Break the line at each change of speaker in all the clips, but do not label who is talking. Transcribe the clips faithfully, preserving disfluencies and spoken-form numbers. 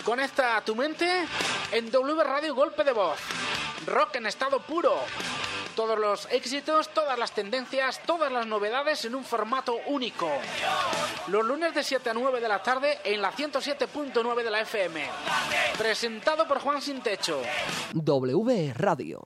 Conecta tu mente en W Radio Golpe de Voz. Rock en estado puro. Todos los éxitos, todas las tendencias, todas las novedades en un formato único. Los lunes de siete a nueve de la tarde en la ciento siete punto nueve de la F M. Presentado por Juan Sin Techo.
W Radio.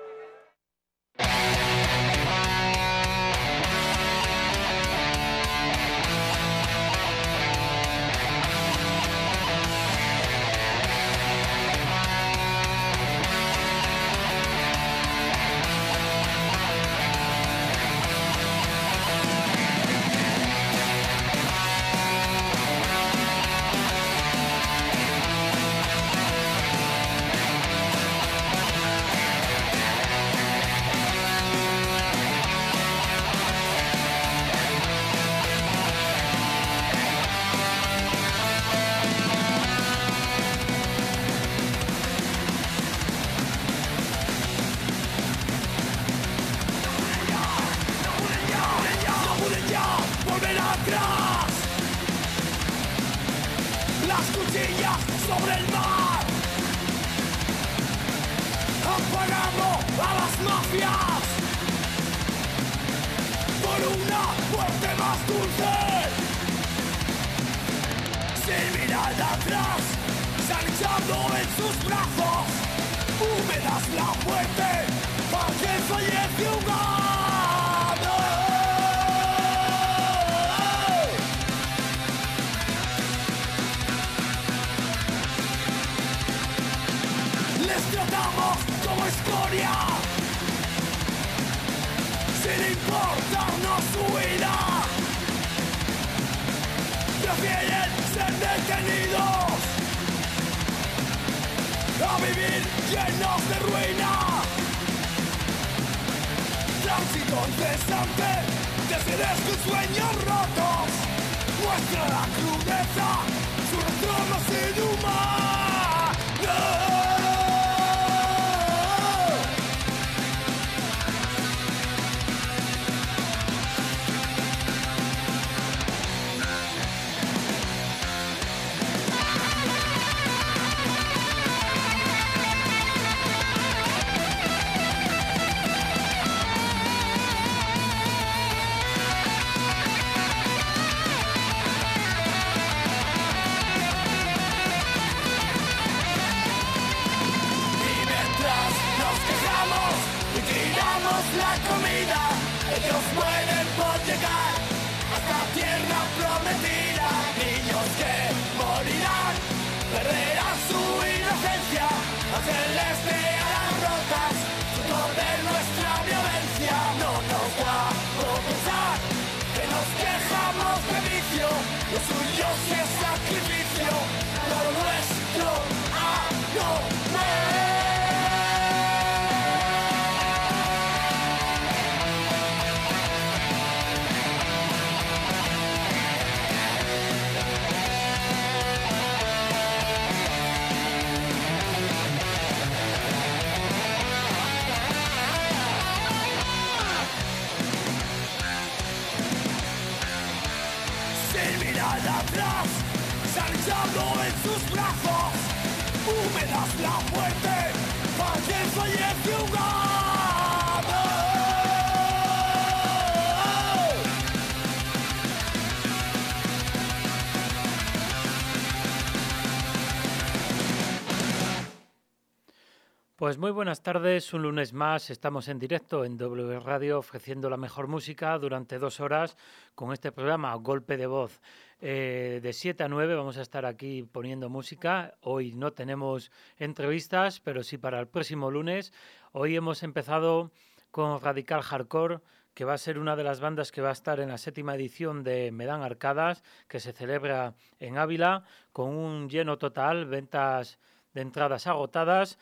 Pues muy buenas tardes, un lunes más estamos en directo en W Radio ofreciendo la mejor música durante dos horas con este programa Golpe de Voz. Eh, de siete a nueve vamos a estar aquí poniendo música. Hoy no tenemos entrevistas, pero sí para el próximo lunes. Hoy hemos empezado con Radical Hardcore, que va a ser una de las bandas que va a estar en la séptima edición de Me Dan Arcadas, que se celebra en Ávila, con un lleno total, ventas de entradas agotadas,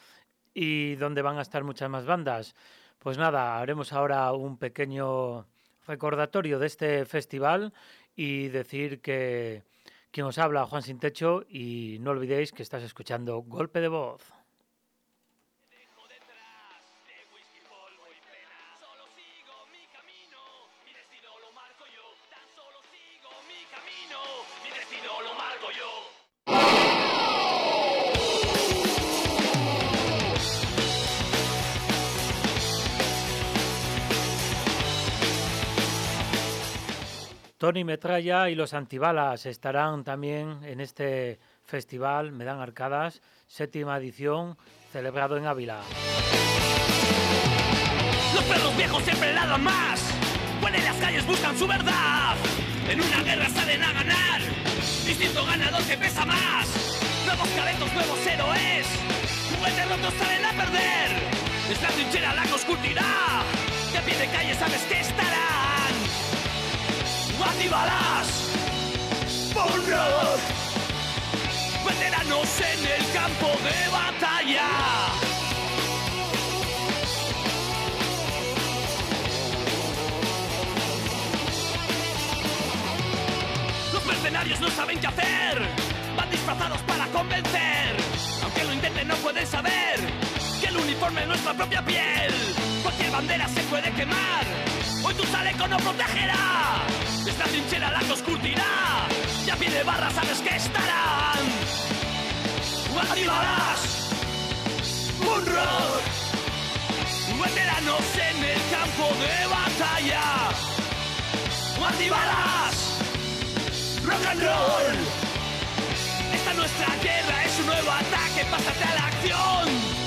y donde van a estar muchas más bandas. Pues nada, haremos ahora un pequeño recordatorio de este festival y decir que quien os habla, Juan Sin Techo, y no olvidéis que estás escuchando Golpe de Voz. Tony Metralla y los Antibalas estarán también en este festival Me Dan Arcadas, séptima edición, celebrado en Ávila.
Los perros viejos siempre ladran más, cuando en las calles buscan su verdad. En una guerra salen a ganar, distinto ganador que pesa más. Nuevos caretos, nuevos héroes, juguetes rotos salen a perder. Es la trinchera, la que os curtirá, que a pie de calle sabes que estarán. Antibalas, Bullrock, veteranos en el campo de batalla. Los mercenarios no saben qué hacer, van disfrazados para convencer. Aunque lo intenten no pueden saber que el uniforme es nuestra propia piel. Cualquier bandera se puede quemar, hoy tu chaleco no protegerá. Esta trinchera la que os curtirá, y a pie de barra sabes que estarán. Antibalas, Bullrock, veteranos en el campo de batalla. Antibalas, rock and roll. Esta nuestra guerra es un nuevo ataque, pásate a la acción.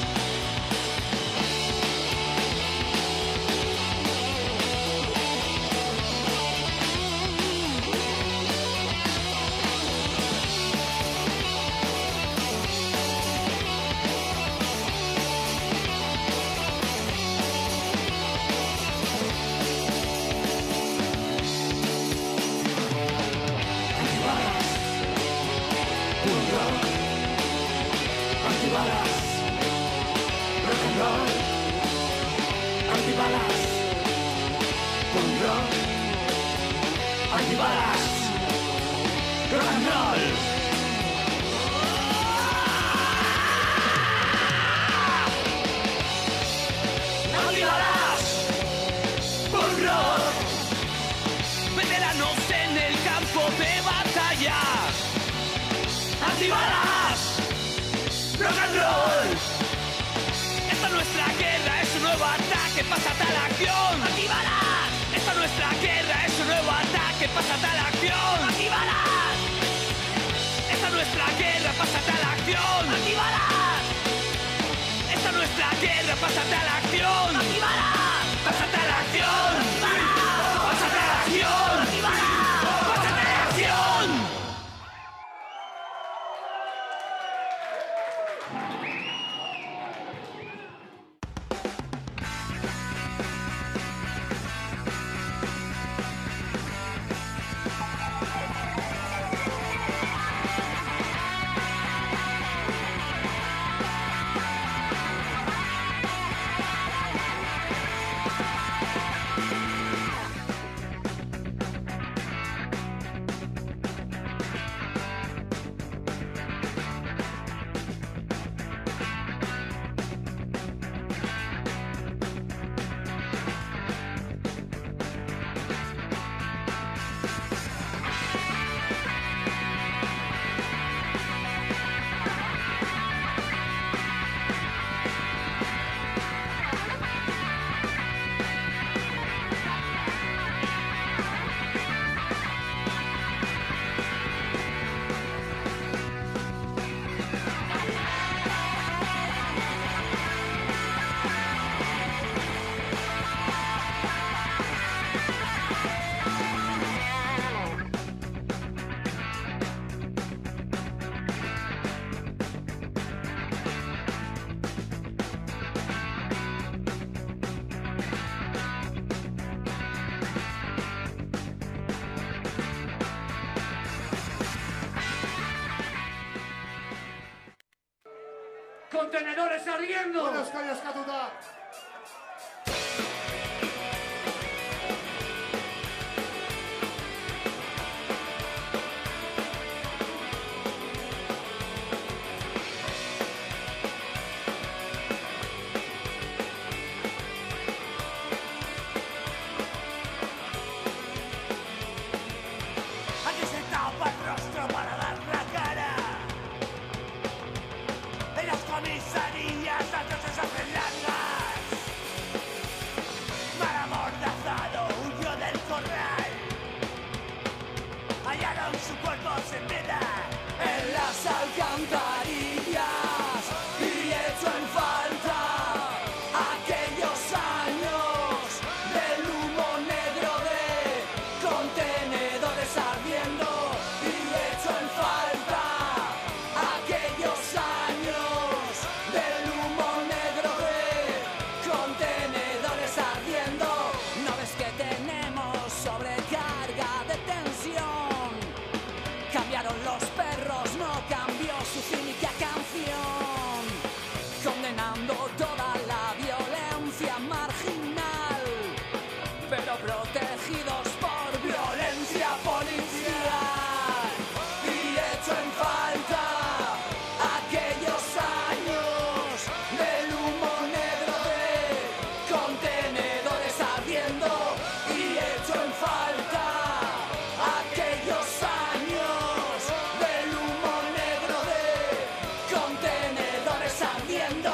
Antibalas, rock and roll. Esta nuestra guerra es un nuevo ataque, pásate a la acción. Antibalas, esta nuestra guerra es un nuevo ataque, pásate a la acción. Antibalas, esta nuestra guerra, pásate a la acción. Antibalas, esta nuestra guerra, pásate a la acción. Antibalas, pásate a la acción. Pásate a la acción. Pásate a la acción. ¡Contenedores ardiendo!
Buenas calles, Catuta.
Aquí se tapa el rostro para dar la cara. En las comisarías las noches hacen largas. protegidos por violencia policial. Y echo en falta aquellos años del humo negro de contenedores ardiendo. Y echo en falta aquellos años del humo negro de contenedores ardiendo.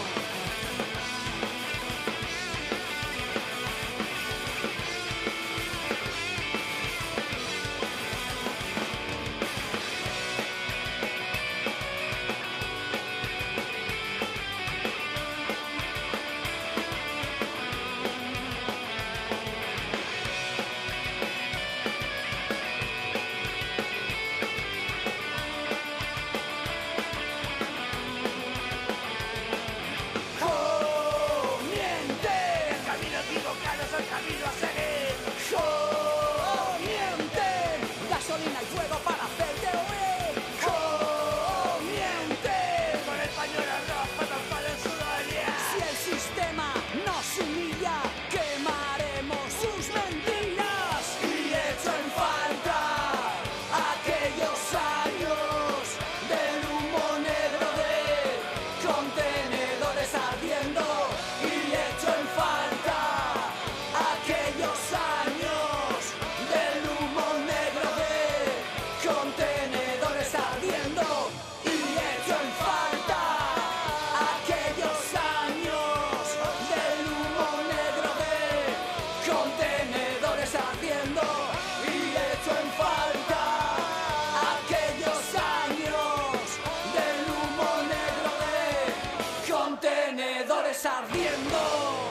¡Oh, miente! El camino equivocado es el camino a seguir. ¡Oh, miente! Gasolina y fuego para hacerte huir. ¡Oh, miente! Con el pañuelo rojo tapado en sudor. Si el sistema nos humilla, quemaremos sus mentiras. Y echo en falta aquellos años del humo negro de contenedores ardiendo. Y echo en falta aquellos años del humo negro de contenedores ardiendo. Y echo en falta aquellos años del humo negro de contenedores ardiendo. Y echo en falta aquellos años del humo negro de contenedores ardiendo.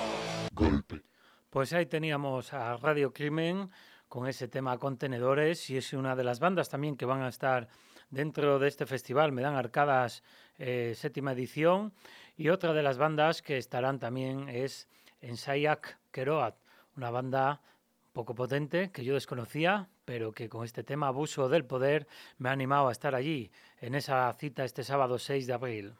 Pues ahí teníamos a Radio Crimen con ese tema Contenedores, y es una de las bandas también que van a estar dentro de este festival Me dan Arcadas eh, séptima edición, y otra de las bandas que estarán también es Ensaiak Keroat, una banda poco potente que yo desconocía, pero que con este tema Abuso del Poder me ha animado a estar allí en esa cita este sábado seis de abril.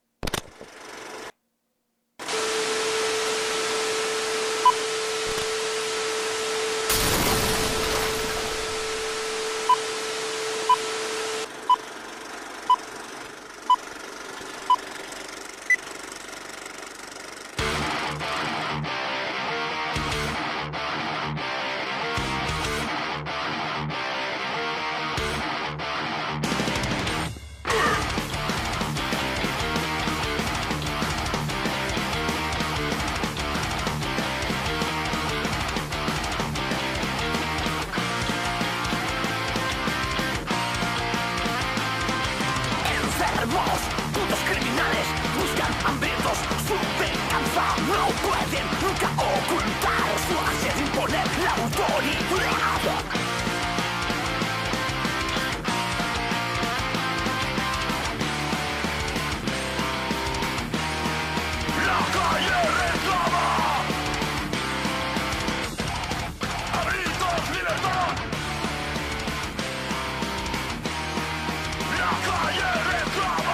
Enfermos, putos criminales, buscan hambrientos su venganza. No pueden nunca ocultar su ansia de imponer la autoridad. La calle reclama a gritos libertad. La calle reclama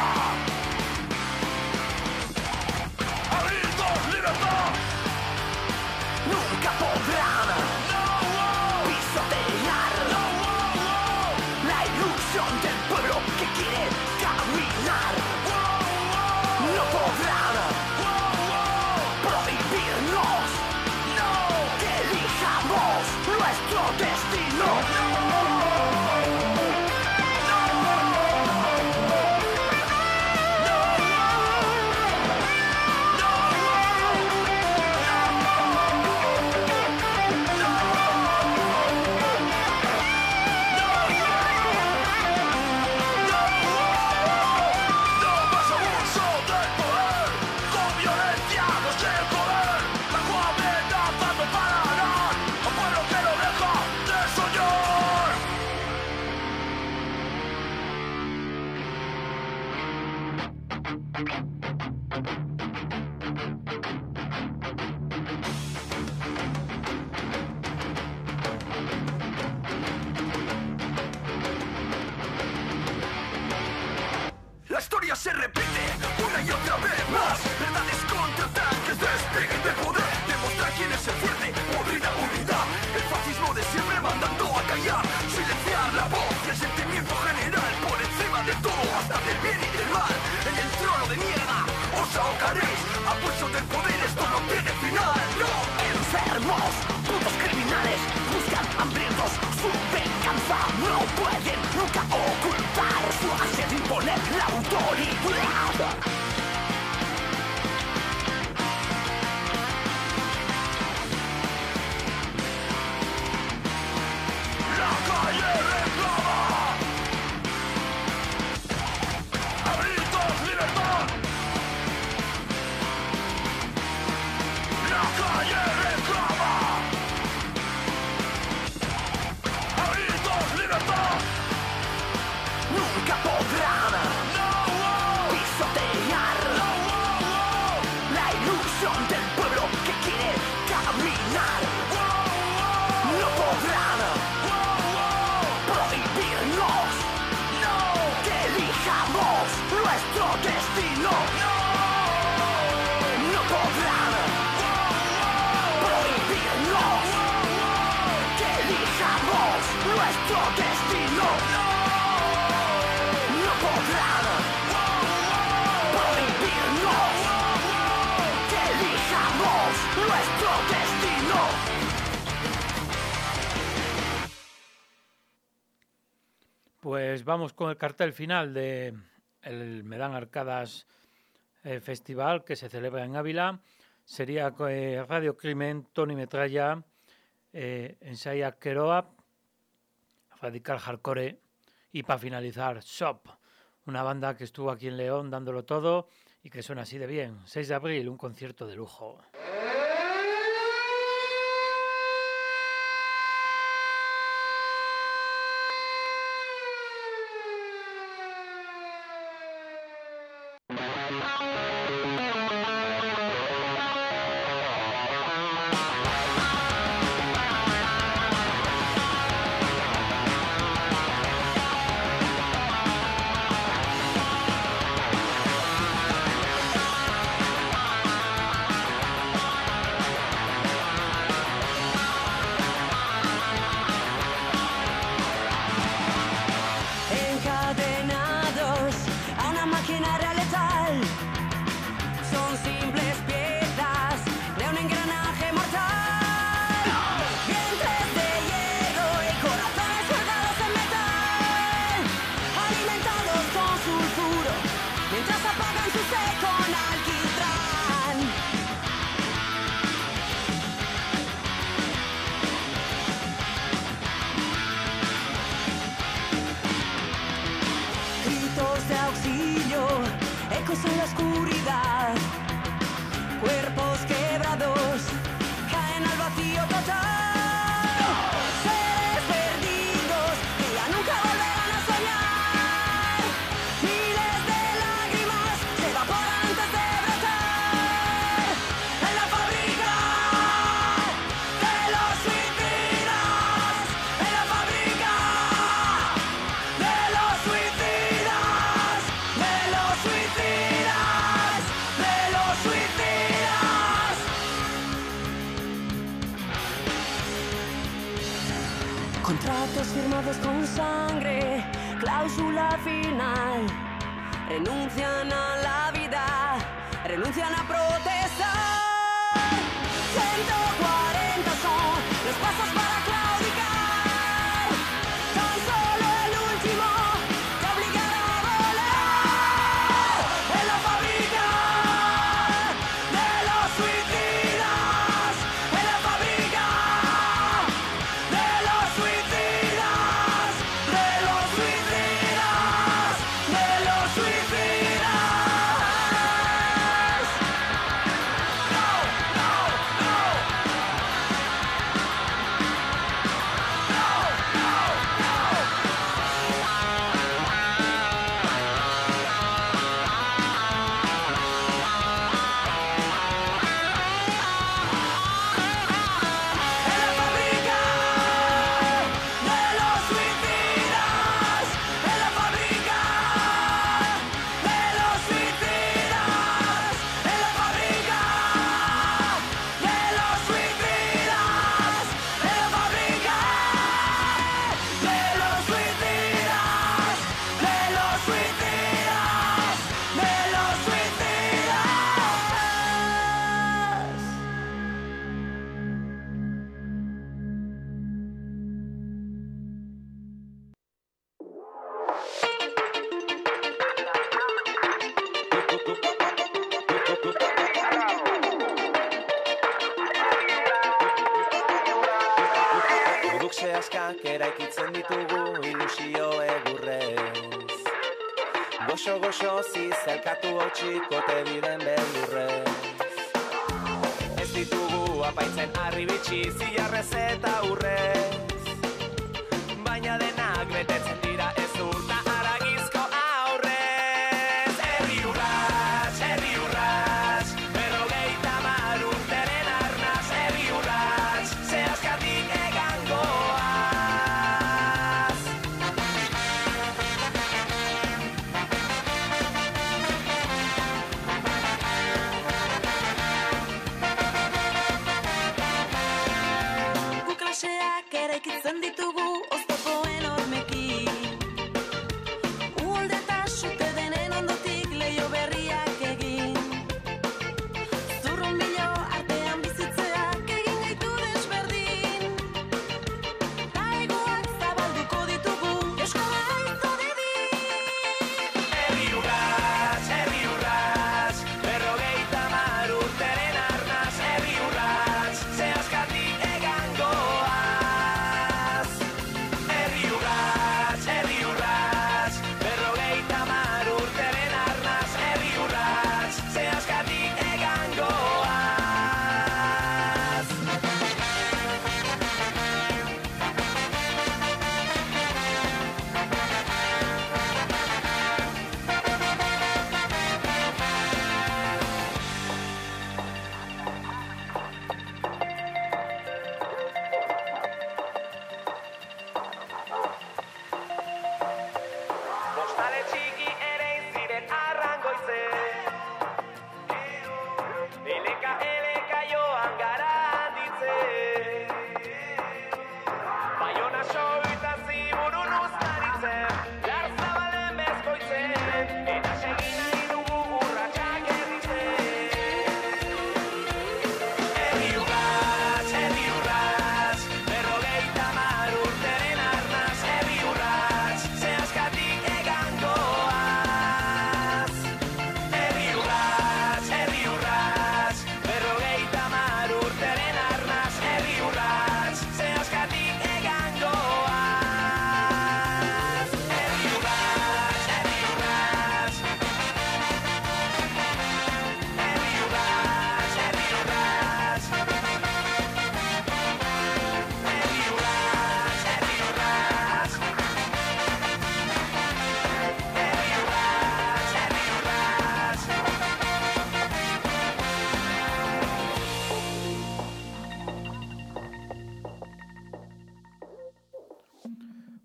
a gritos libertad. Nunca podrán pisotear la ilusión del pueblo que quiere caminar. No podrán prohibirnos que elijamos nuestro destino. La historia se repite una y otra vez más. Verdades contra tanques, despliegue de poder. Demostrar quién es el fuerte, unidad, unidad. El fascismo
Pues vamos con el cartel final de el Medan Arcadas eh, Festival que se celebra en Ávila. Sería eh, Radio Crimen, Tony Metralla, eh, Ensaya Keroa, Radical Hardcore y para finalizar Shop, una banda que estuvo aquí en León dándolo todo y que suena así de bien. seis de abril, un concierto de lujo.
Contratos firmados con sangre, cláusula final. Renuncian a la vida, renuncian a protestar. ciento cuarenta son los pasos para claudicar. Tan solo el último te obligará a volar. En la fábrica de los suicidas, en la fábrica de los suicidas, de los suicidas, de los suicidas. No, no, no. No, en la fábrica de los suicidas, en la fábrica de los suicidas, en la fábrica de los suicidas, en la fábrica de los suicidas, de los suicidas, de los suicidas.
Produkze askak eraikitzen ditugu ilusio egurrez. Goxo-goxo zizelkatu hautsikote diren beldurrez. Ez ditugu apaitzen harri bitxi zilarrez eta urrez. Baina denak betetzen dira ez urta haragizko aurrez. Herri urrats, herri urrats, berrogeita hamar urteren arnaz. Herri urrats, zehazkatik egangoaz.
Gu klaseak eraikitzen ditugu oztopo enormekin. Uholde eta sute denen ondotik leiho berriak egin. Zurrunbilo artean bizitzeak egin gaitu desberdin. Taegoak zabalduko ditugu Euskal Herriko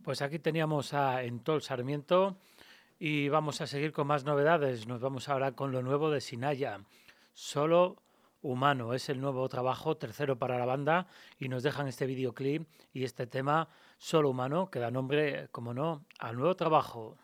Pues aquí teníamos a Entol Sarmiento y vamos a seguir con más novedades. Nos vamos ahora con lo nuevo de Sinaya. Solo Humano es el nuevo trabajo, tercero para la banda, y nos dejan este videoclip y este tema Solo Humano, que da nombre, como no, al nuevo trabajo.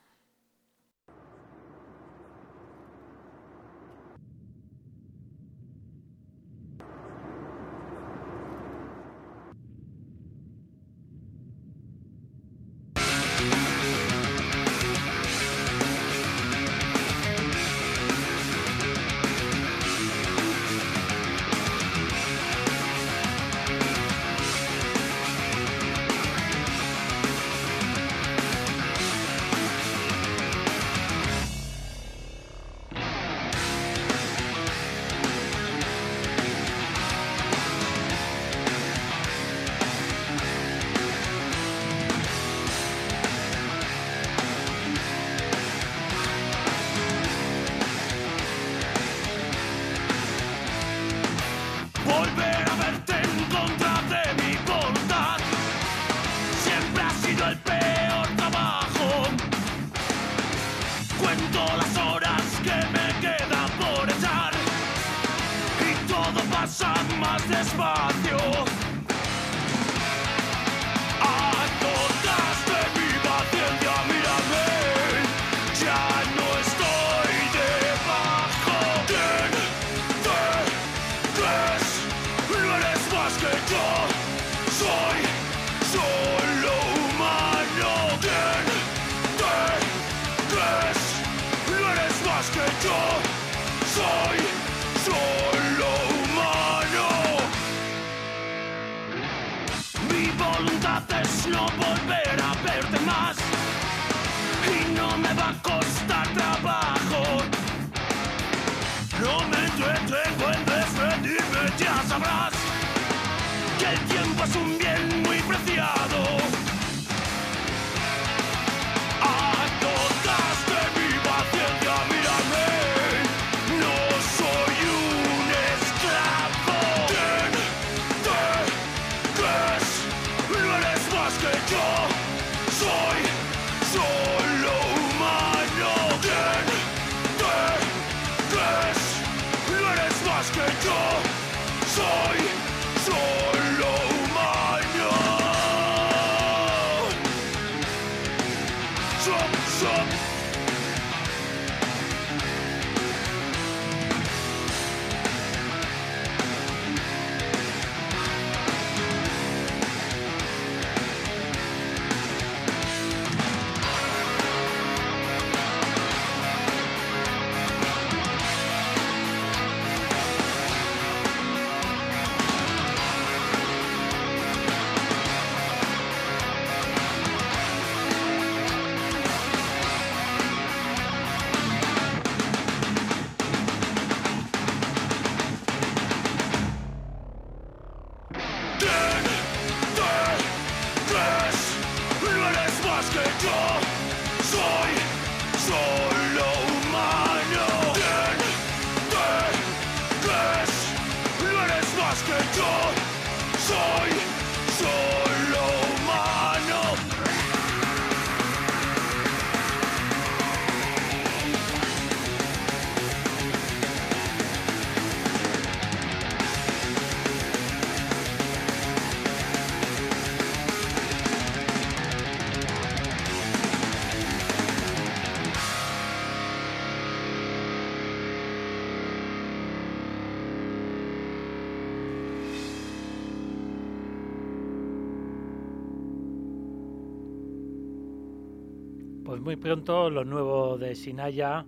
Pues muy pronto lo nuevo de Sinaya,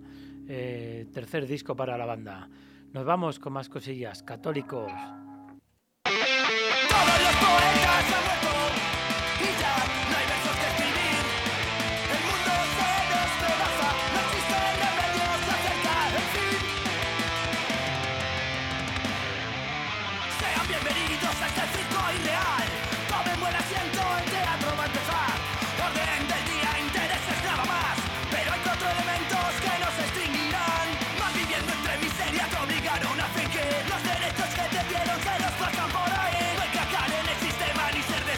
eh, tercer disco para la banda. Nos vamos con más cosillas. Católicos.
Todos los poetas han muerto y ya no hay versos que escribir. El mundo se despedaza, no existen remedios, se acerca el fin. Sean bienvenidos a este circo irreal. Tomen buen asiento, el teatro va a empezar. Orden del día, intereses nada más. Pero hay cuatro elementos que nos extinguirán. Van viviendo entre miseria, te obligaron a fingir. Los derechos que te dieron se los pasan por ahí. No encajar en el sistema ni ser de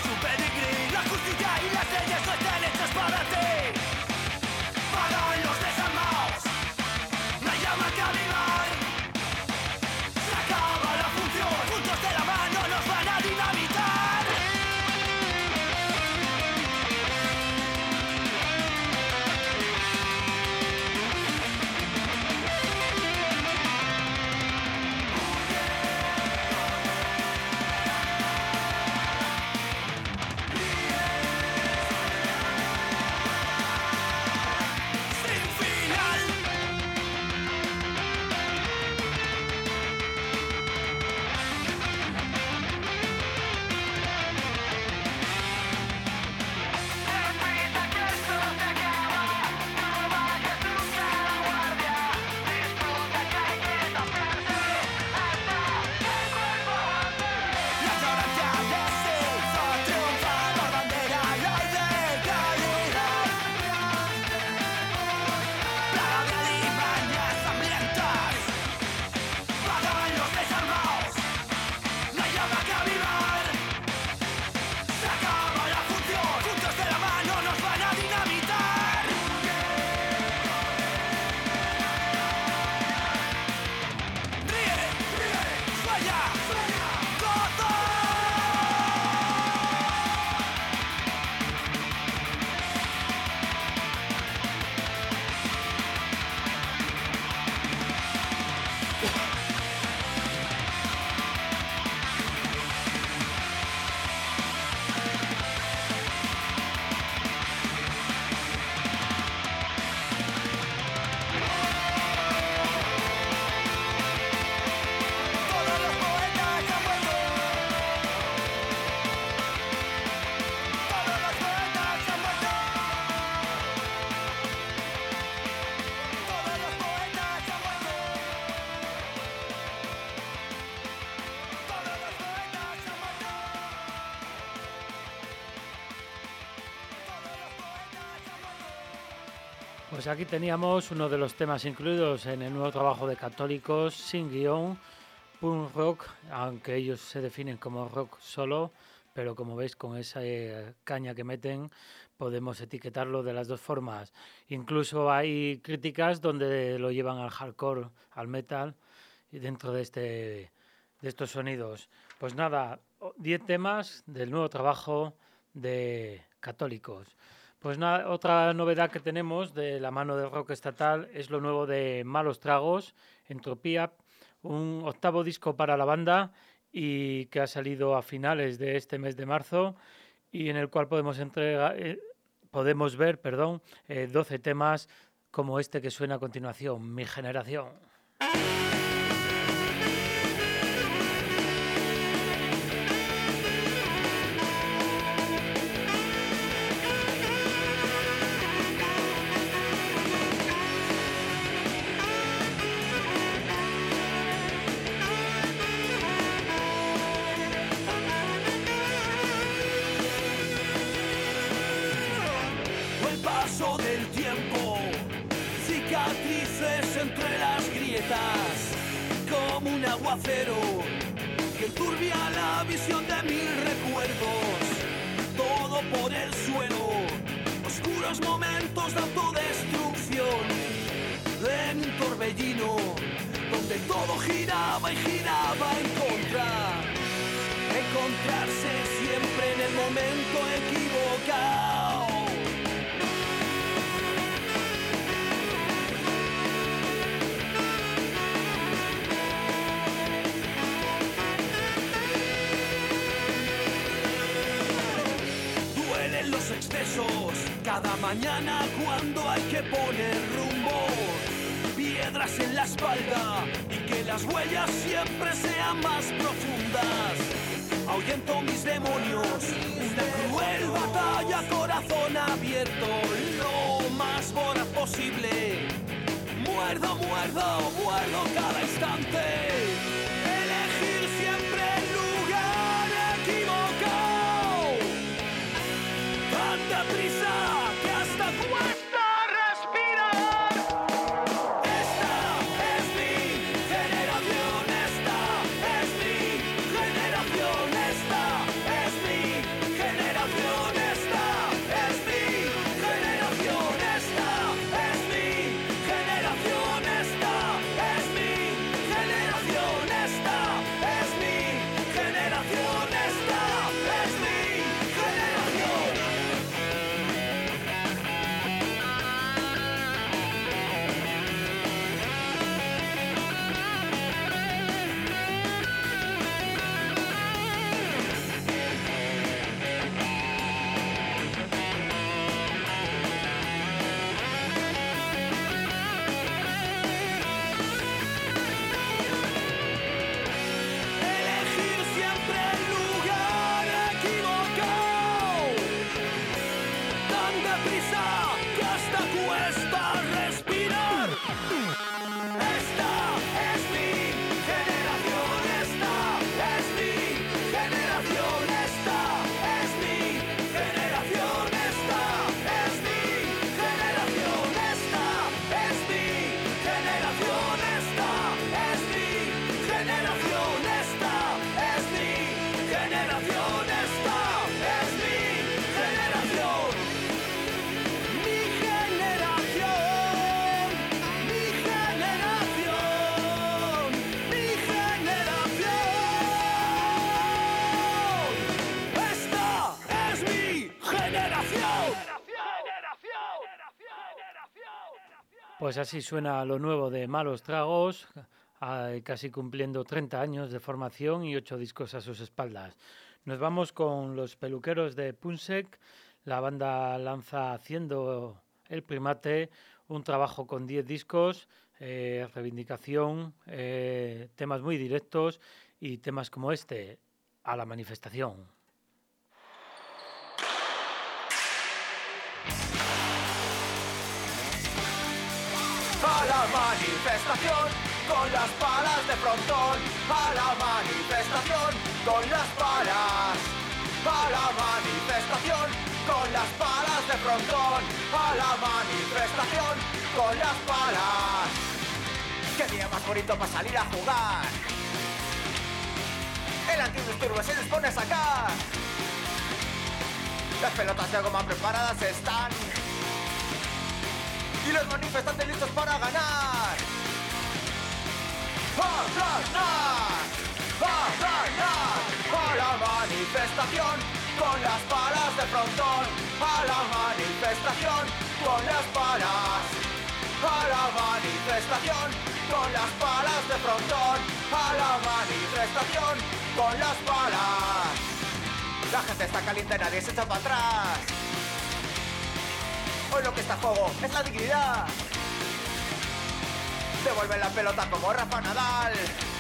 Pues aquí teníamos uno de los temas incluidos en el nuevo trabajo de Católicos, Sin Guión, punk rock, aunque ellos se definen como rock solo, pero como veis con esa eh, caña que meten podemos etiquetarlo de las dos formas. Incluso hay críticas donde lo llevan al hardcore, al metal, y dentro de, este, de estos sonidos. Pues nada, diez temas del nuevo trabajo de Católicos. Pues nada, otra novedad que tenemos de la mano del rock estatal es lo nuevo de Malos Tragos, Entropía, un octavo disco para la banda y que ha salido a finales de este mes de marzo y en el cual podemos entregar, eh, podemos ver, perdón, eh, doce temas como este que suena a continuación, Mi Generación.
Como un aguacero que enturbia la visión de mil recuerdos, todo por el suelo, oscuros momentos de autodestrucción, en un torbellino donde todo giraba y giraba en contra, encontrarse siempre en el momento equivocado. Los excesos, cada mañana cuando hay que poner rumbo, piedras en la espalda y que las huellas siempre sean más profundas. Ahuyento mis demonios, una cruel batalla, corazón abierto, lo más voraz posible. Muerdo, muerdo, muerdo cada instante. Elegir siempre el lugar equivocado. Tanta prisa que hasta cuesta respirar. Esta es mi generación, esta es mi generación, esta es mi generación, esta es mi generación, esta es mi generación, esta es mi generación, esta es mi generación, esta es mi generación. Elegir siempre el lugar equivocado. Tan deprisa que hasta cuesta respirar. Esta es mi generación, esta es mi generación, esta es mi generación, esta es mi generación, esta es mi generación, esta es mi generación, esta es mi generación, esta es mi generación. Mi generación, mi generación, mi generación. Esta es mi generación.
Pues así suena lo nuevo de Malos Tragos, ah, casi cumpliendo treinta años de formación y ocho discos a sus espaldas. Nos vamos con los peluqueros de Punsec. La banda lanza Haciendo el Primate, un trabajo con diez discos, eh, reivindicación, eh, temas muy directos y temas como este, A la manifestación.
A la manifestación, con las palas de frontón. A la manifestación, con las palas. A la manifestación, con las palas de frontón, a la manifestación con las palas. Qué día más bonito para salir a jugar. El antidisturbo se les pone a sacar. Las pelotas de goma preparadas están y los manifestantes listos para ganar. ¡A ganar! ¡A ganar! ¡A la manifestación con las palas de frontón! ¡A la manifestación con las palas! ¡A la manifestación con las palas de frontón! ¡A la manifestación con las palas! La gente está caliente, nadie se echa para atrás. Hoy lo que está en juego es la dignidad. Devuelven la pelota como Rafa Nadal.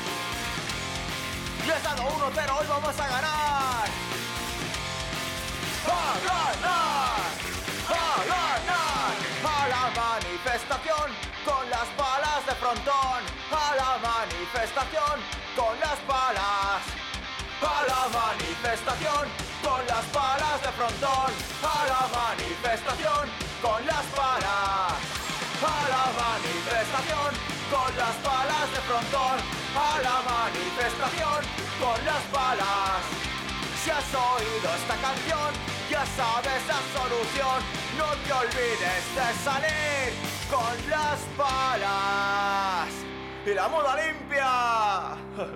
Les dado uno cero, hoy vamos a ganar. ¡A ganar! ¡A ganar! ¡A la manifestación con las palas de frontón! ¡A la manifestación con las palas! ¡A la manifestación con las palas de frontón! ¡A la manifestación con las palas! ¡A la manifestación con las palas de frontón! ¡A la manifestación con las palas! Si has oído esta canción, ya sabes la solución. No te olvides de salir con las palas. ¡Y la moda limpia!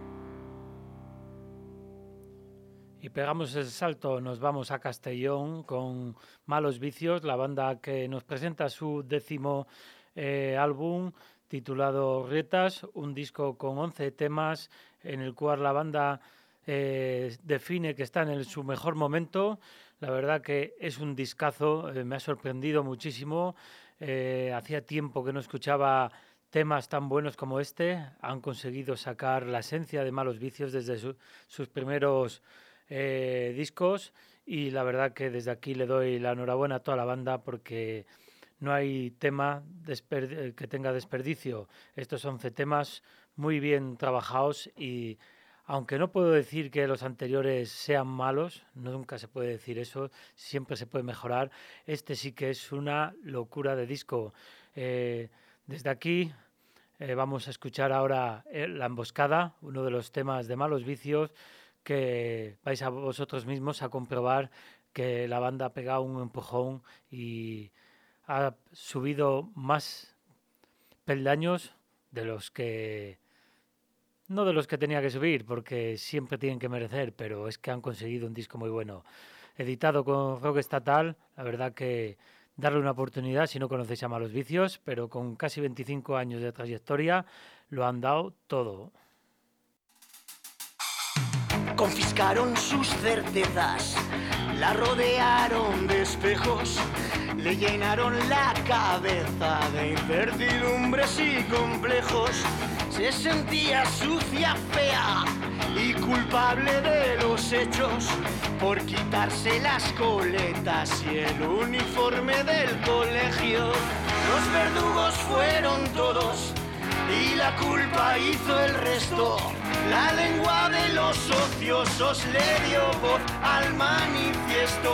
Y pegamos el salto, nos vamos a Castellón con Malos Vicios, la banda que nos presenta su décimo eh, álbum titulado Rietas, un disco con once temas en el cual la banda eh, define que está en el, su mejor momento. La verdad que es un discazo, eh, me ha sorprendido muchísimo. Eh, hacía tiempo que no escuchaba temas tan buenos como este. Han conseguido sacar la esencia de Malos Vicios desde su, sus primeros Eh, discos, y la verdad que desde aquí le doy la enhorabuena a toda la banda porque no hay tema desper- que tenga desperdicio. Estos once temas muy bien trabajados, y aunque no puedo decir que los anteriores sean malos, nunca se puede decir eso, siempre se puede mejorar, este sí que es una locura de disco. Eh, desde aquí eh, vamos a escuchar ahora eh, La Emboscada, uno de los temas de Malos Vicios, que vais a vosotros mismos a comprobar que la banda ha pegado un empujón y ha subido más peldaños de los que... no de los que tenía que subir, porque siempre tienen que merecer, pero es que han conseguido un disco muy bueno. Editado con Rock Estatal, la verdad que darle una oportunidad si no conocéis a Malos Vicios, pero con casi veinticinco años de trayectoria lo han dado todo.
Confiscaron sus certezas, la rodearon de espejos, le llenaron la cabeza de incertidumbres y complejos. Se sentía sucia, fea y culpable de los hechos por quitarse las coletas y el uniforme del colegio. Los verdugos fueron todos y la culpa hizo el resto. La lengua de los ociosos le dio voz al manifiesto.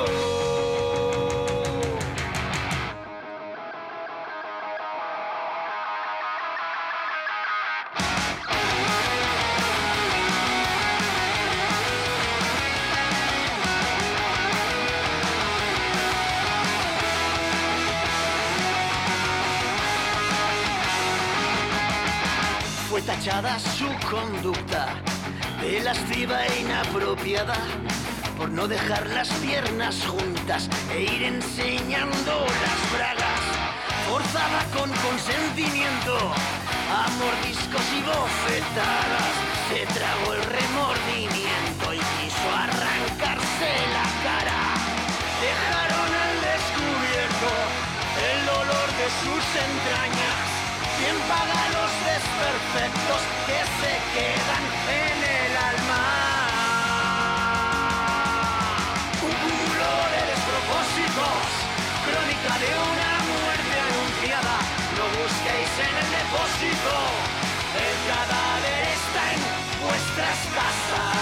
Fue tachada su conducta de lasciva e inapropiada por no dejar las piernas juntas e ir enseñando las bragas. Forzada con consentimiento a mordiscos y bofetadas, se tragó el remordimiento y quiso arrancarse la cara. Dejaron al descubierto el olor de sus entrañas. ¿Quién paga los desperfectos que se quedan en el alma? Un cúmulo de despropósitos, crónica de una muerte anunciada. No busquéis en el depósito, el cadáver está en vuestras casas.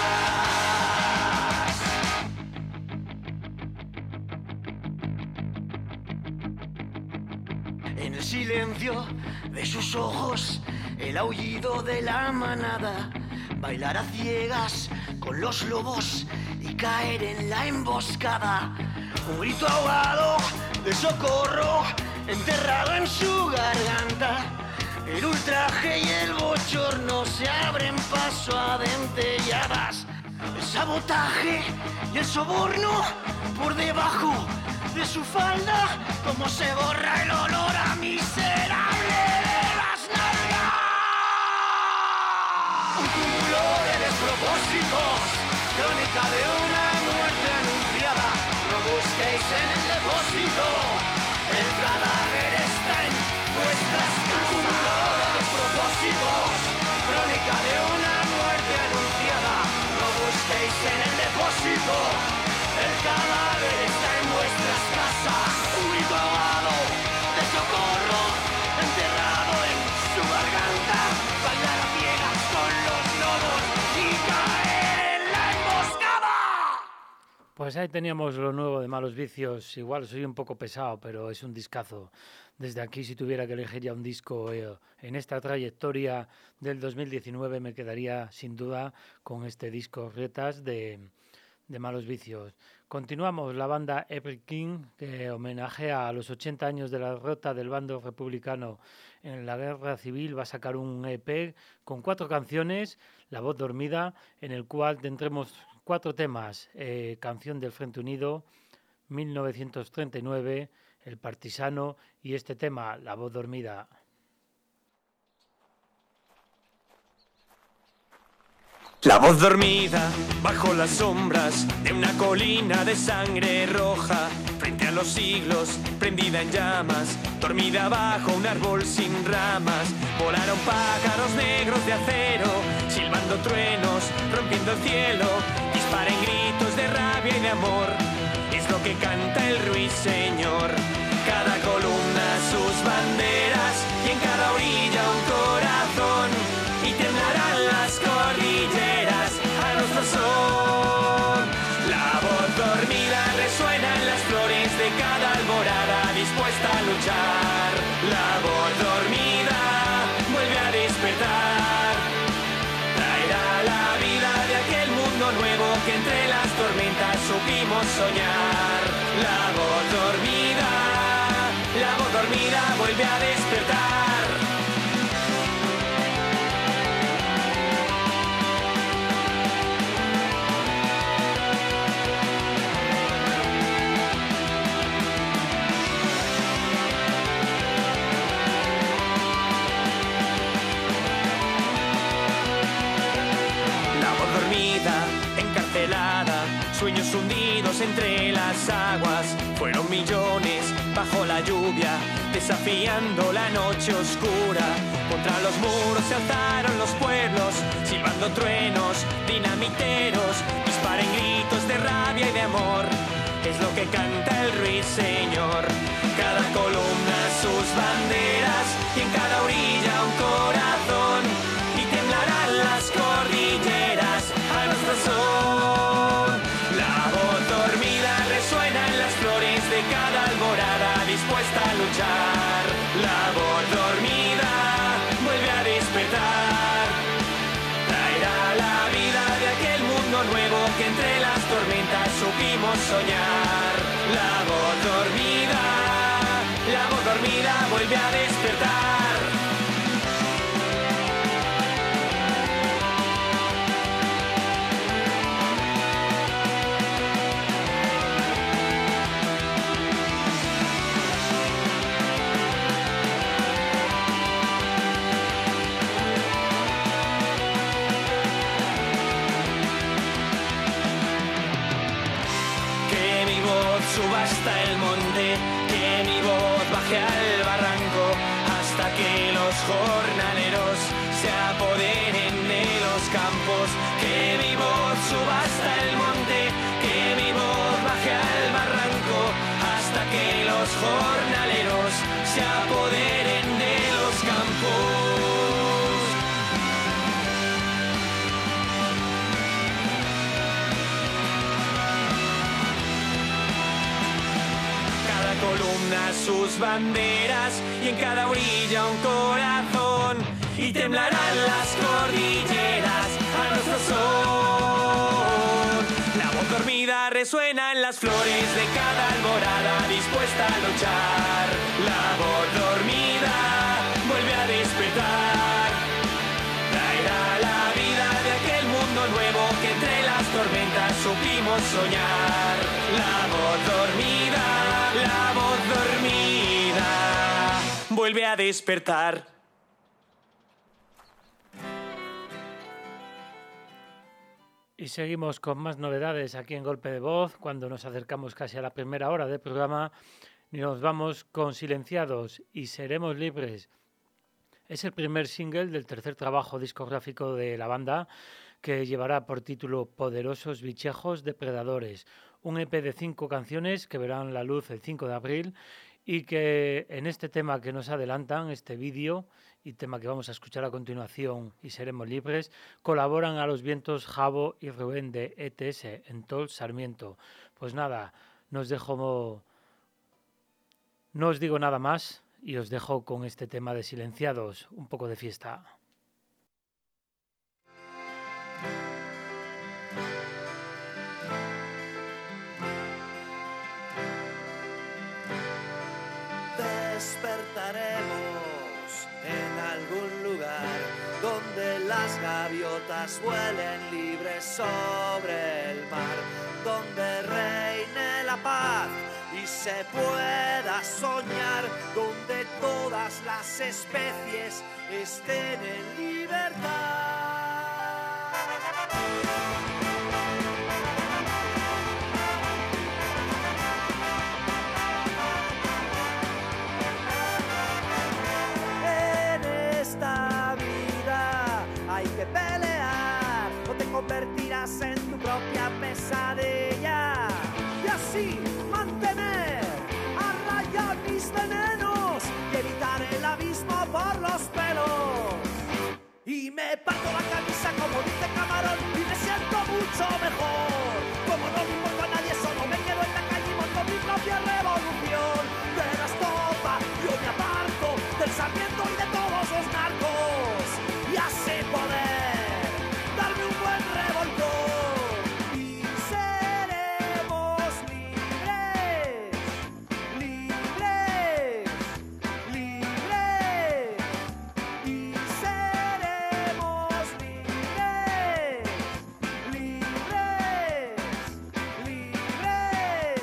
En el silencio de sus ojos, el aullido de la manada, bailar a ciegas con los lobos y caer en la emboscada. Un grito ahogado de socorro enterrado en su garganta. El ultraje y el bochorno se abren paso a dentelladas. El sabotaje y el soborno por debajo de su falda, como se borra el olor a miserable de las nalgas. Un cúmulo de despropósitos, crónica de una muerte anunciada. No busquéis en el depósito, el cadáver está en vuestras casas. Un cúmulo de despropósitos, crónica de una muerte anunciada. No busquéis en el depósito, el cadáver está en vuestras casas. Un grito ahogado de socorro enterrado en su garganta. Bailar a ciegas con los lobos y caer en la emboscada.
Pues ahí teníamos lo nuevo de Malos Vicios. Igual soy un poco pesado, pero es un discazo. Desde aquí, si tuviera que elegir ya un disco eh, en esta trayectoria del dos mil diecinueve, me quedaría sin duda con este disco Retas de, de Malos Vicios. Continuamos. La banda Every King, que homenajea a los ochenta años de la derrota del bando republicano en la guerra civil, va a sacar un E P con cuatro canciones, La Voz Dormida, en el cual tendremos cuatro temas: eh, Canción del Frente Unido, mil novecientos treinta y nueve, El Partisano y este tema, La Voz Dormida.
La voz dormida bajo las sombras de una colina de sangre roja, frente a los siglos, prendida en llamas, dormida bajo un árbol sin ramas. Volaron pájaros negros de acero, silbando truenos, rompiendo el cielo, disparen gritos de rabia y de amor. Es lo que canta el ruiseñor. Cada columna sus banderas y en cada orilla un corazón, y temblarán las cordilleras a nuestro son. La voz dormida resuena en las flores de cada alborada, dispuesta a luchar. La voz dormida vuelve a despertar, traerá la vida de aquel mundo nuevo que entre las tormentas supimos soñar. La voz dormida, la voz dormida vuelve a despertar. Encarcelada, sueños hundidos entre las aguas, fueron millones bajo la lluvia, desafiando la noche oscura. Contra los muros se alzaron los pueblos, silbando truenos, dinamiteros, disparen gritos de rabia y de amor. Es lo que canta el ruiseñor. Cada columna sus banderas y en cada orilla un corazón, y temblarán las cordilleras a nuestro son. La voz dormida resuena en las flores de cada alborada, dispuesta a luchar. La voz dormida vuelve a despertar, traerá la vida de aquel mundo nuevo que entre las tormentas supimos soñar. La voz dormida, la voz dormida vuelve a despertar. Suba hasta el monte, que mi voz baje al barranco, hasta que los jornaleros se apoderen de los campos. Que mi voz suba hasta el monte, que mi voz baje al barranco, hasta que los jornaleros se apoderen de los campos. columnas sus banderas y en cada orilla un corazón y temblarán las cordilleras a nuestro son. La voz dormida resuena en las flores de cada alborada dispuesta a luchar. La voz dormida vuelve a despertar, traerá la vida de aquel mundo nuevo que entre las tormentas supimos soñar. La voz dormida, la voz dormida vuelve a despertar.
Y seguimos con más novedades aquí en Golpe de Voz, cuando nos acercamos casi a la primera hora del programa y nos vamos con Silenciados y Seremos Libres. Es el primer single del tercer trabajo discográfico de la banda, que llevará por título Poderosos Bichejos Depredadores, un E P de cinco canciones que verán la luz el cinco de abril y que en este tema que nos adelantan, este vídeo y tema que vamos a escuchar a continuación, y Seremos Libres, colaboran a los vientos Javo y Rubén de E T S en Tol Sarmiento. Pues nada, no os dejo, no os digo nada más y os dejo con este tema de Silenciados, un poco de fiesta.
Despertaremos en algún lugar donde las gaviotas vuelen libres sobre el mar, donde reine la paz y se pueda soñar, donde todas las especies estén en libertad. Pelear o te convertirás en tu propia pesadilla y así mantener a raya mis venenos y evitar el abismo por los pelos. Y me parto la camisa como dice Camarón y me siento mucho mejor. Como no le importa a nadie, solo me quedo en la calle y monto mi propia revolución. De la estopa yo me aparto del Sarmiento y de todos los narcos y así poder darme un buen revolcón y seremos libres, libres, libres y seremos libres, libres, libres.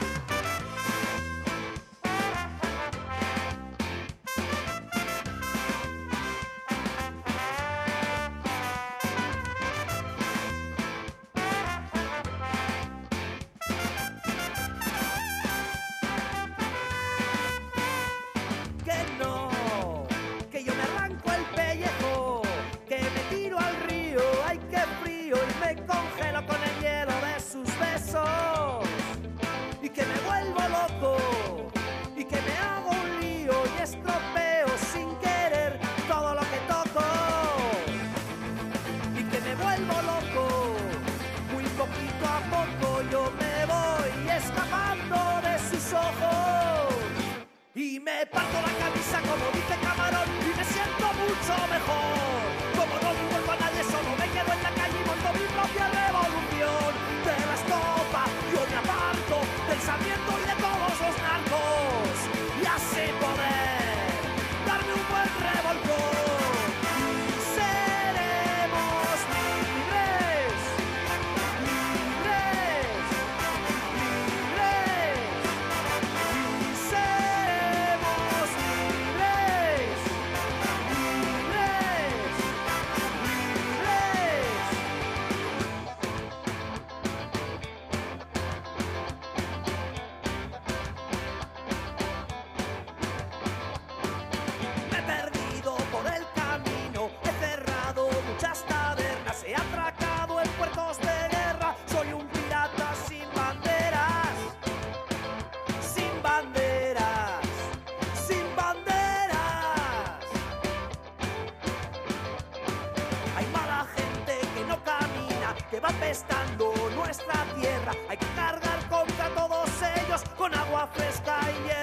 Que no, que yo me arranco el pellejo, que me tiro al río, ay qué frío, y me congelo con el hielo de sus besos, y que me vuelvo loco, y que me hago un lío y estropeo sin querer todo lo que toco, y que me vuelvo loco, muy poquito a poco yo me voy escapando de sus ojos. Y me parto la camisa como dice Camarón y me siento mucho mejor. Como no le importa a nadie, solo me quedo en la calle y monto mi propia revolución. De la estopa yo me aparto del Sarmiento y de todos los narcos y así poder darme un buen revolcón. Y seremos libres, libres, libres y seremos libres, libres, libres. Me he perdido por el camino, he cerrado muchas tabernas, he atracado en puertos de guerra, soy un pirata sin banderas, sin banderas, sin banderas. Hay mala gente que no camina, que va pestando nuestra tierra, hay que cargar contra todos ellos con agua fresca y hielo.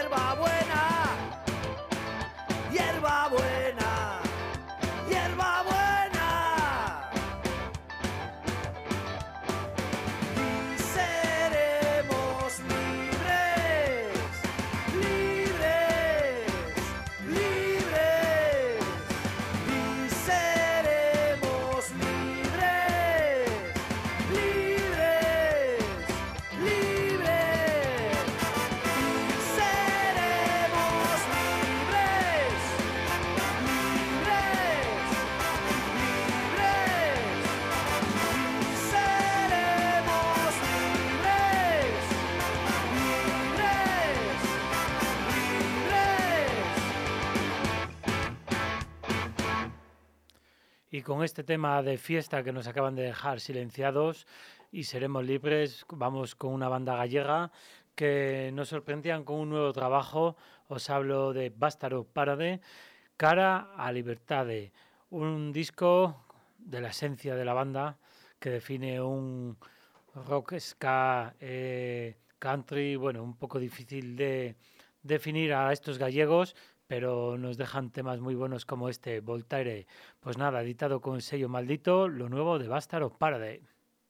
Y con este tema de fiesta que nos acaban de dejar silenciados y seremos libres, vamos con una banda gallega que nos sorprendían con un nuevo trabajo. Os hablo de Bastaro Parade, Cara a Libertade, un disco de la esencia de la banda que define un rock ska eh, country, bueno, un poco difícil de definir a estos gallegos, pero nos dejan temas muy buenos como este, Voltaire. Pues nada, editado con el sello Maldito, lo nuevo de Bastaro Parade.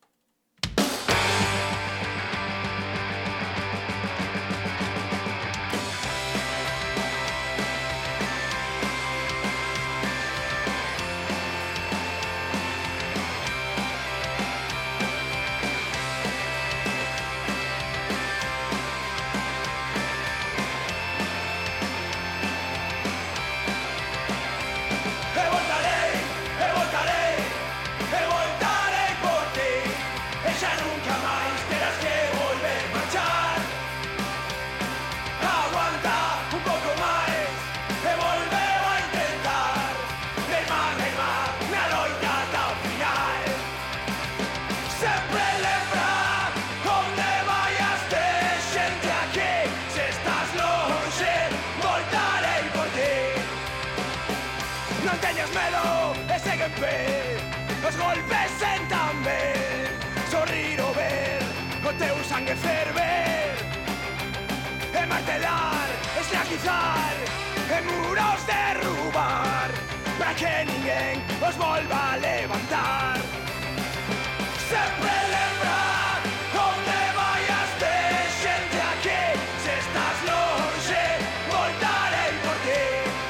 Os golpes sentan ben, sorrir o ver o teu sangue ferver, e martelar, esnaquizar, e muros derrubar, para que ninguén os volva a levantar. Sempre lembrar onde vayas de xente aquí, se estás longe, voltarei por ti.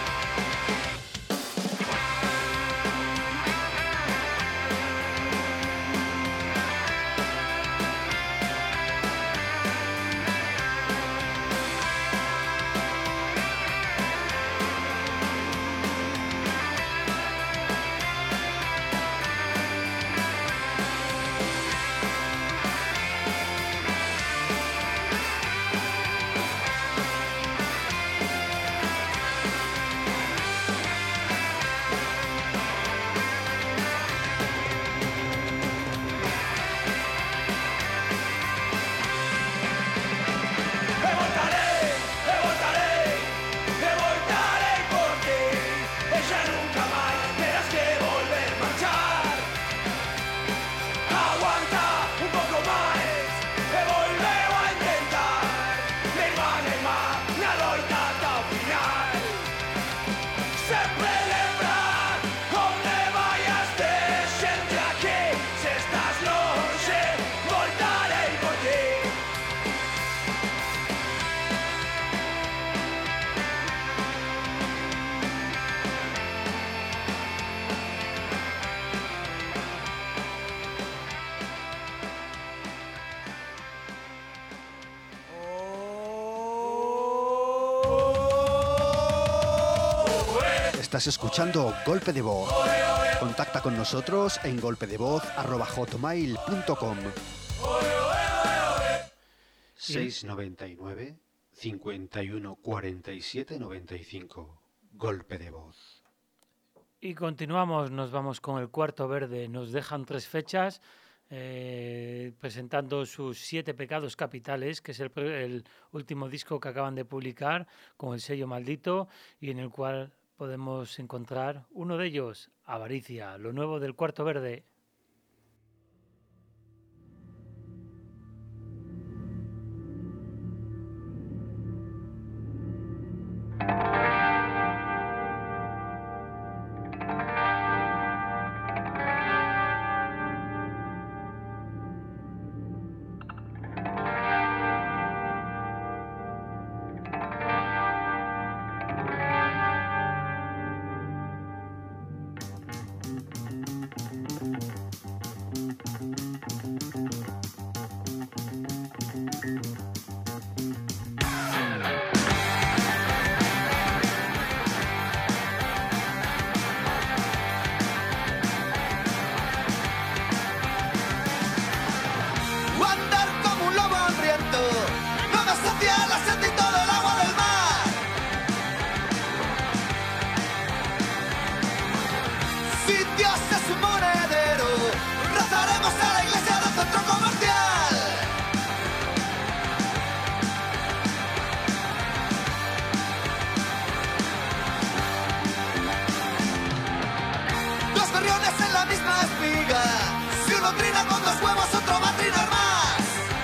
Estás escuchando Golpe de Voz. Contacta con nosotros en golpedevoz arroba hotmail punto com. seis noventa y nueve, cincuenta y uno, cuarenta y siete, noventa y cinco. Golpe de Voz.
Y continuamos, nos vamos con el Cuarto Verde. Nos dejan tres fechas eh, presentando sus siete pecados capitales, que es el, el último disco que acaban de publicar con el sello Maldito y en el cual podemos encontrar uno de ellos, Avaricia, lo nuevo del Cuarto Verde.
huevos otro batrinar más.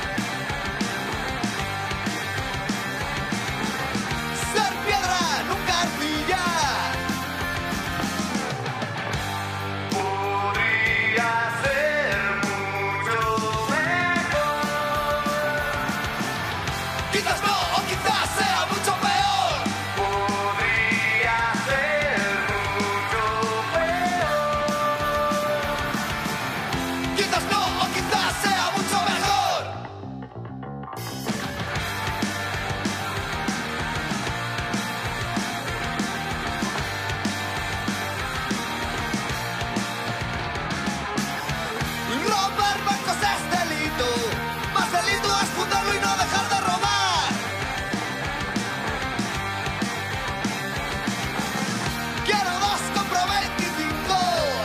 Ser piedra, nunca arcilla. Podría ser mucho mejor. Quizás no, o quizás sea mucho peor. Podría ser mucho peor. Quizás no, o quizás sea mucho mejor. Robar bancos es delito. Más delito es fundarlo y no dejar de robar. Quiero dos, compro veinticinco.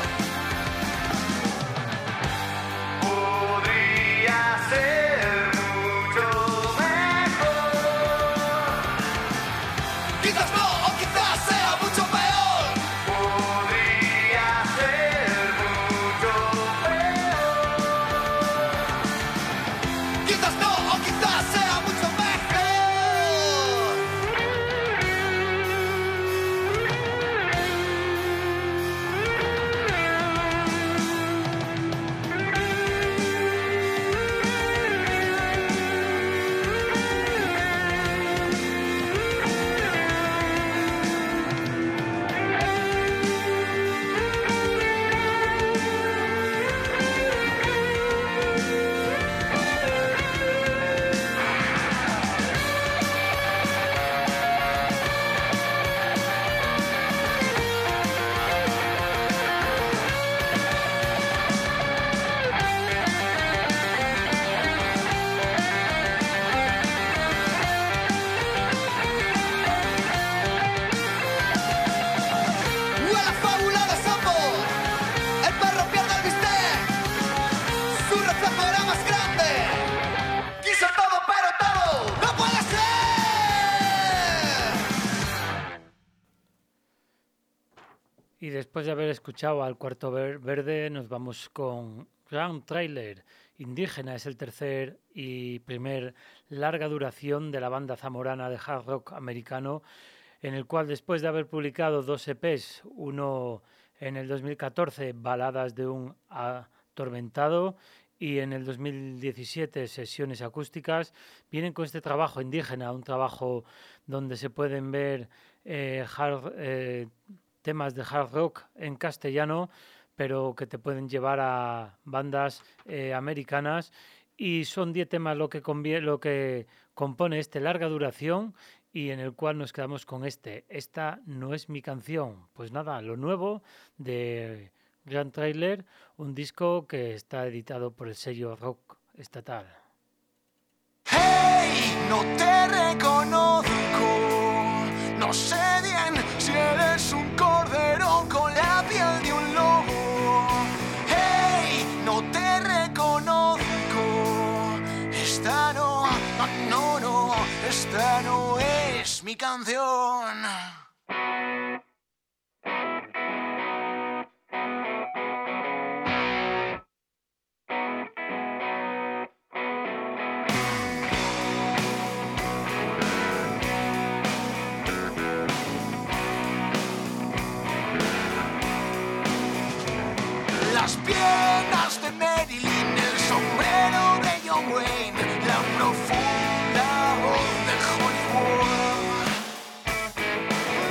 Podría ser mucho mejor. Quizás no, o quizás sea mucho peor. Podría ser mucho peor. Quizás no, o quizás sea mucho mejor. Huele a fábula de sapo. El perro pierde el bistec. Su reflejo era más grande. Quiso todo, pero todo no puede ser.
Y después de haber escuchado al Cuarto Ver- Verde, nos vamos con Grand Trailer. Indígena es el tercer y primer larga duración de la banda zamorana de hard rock americano, en el cual, después de haber publicado dos E Pes, uno en el dos mil catorce, Baladas de un atormentado, y en el dos mil diecisiete, Sesiones acústicas, vienen con este trabajo Indígena, un trabajo donde se pueden ver eh, hard, eh, temas de hard rock en castellano, pero que te pueden llevar a bandas eh, americanas, y son diez temas lo que, convie- lo que compone este larga duración, y en el cual nos quedamos con este. Esta no es mi canción. Pues nada, lo nuevo de Grand Trailer, un disco que está editado por el sello Rock Estatal.
Hey, no te reconozco. No sé bien si eres un cordero con la piel de un lobo. Hey, no te reconozco. Esta no, no, no, esta no es mi canción. Las piernas de Marilyn, el sombrero de John Wayne, la profunda voz de Hollywood.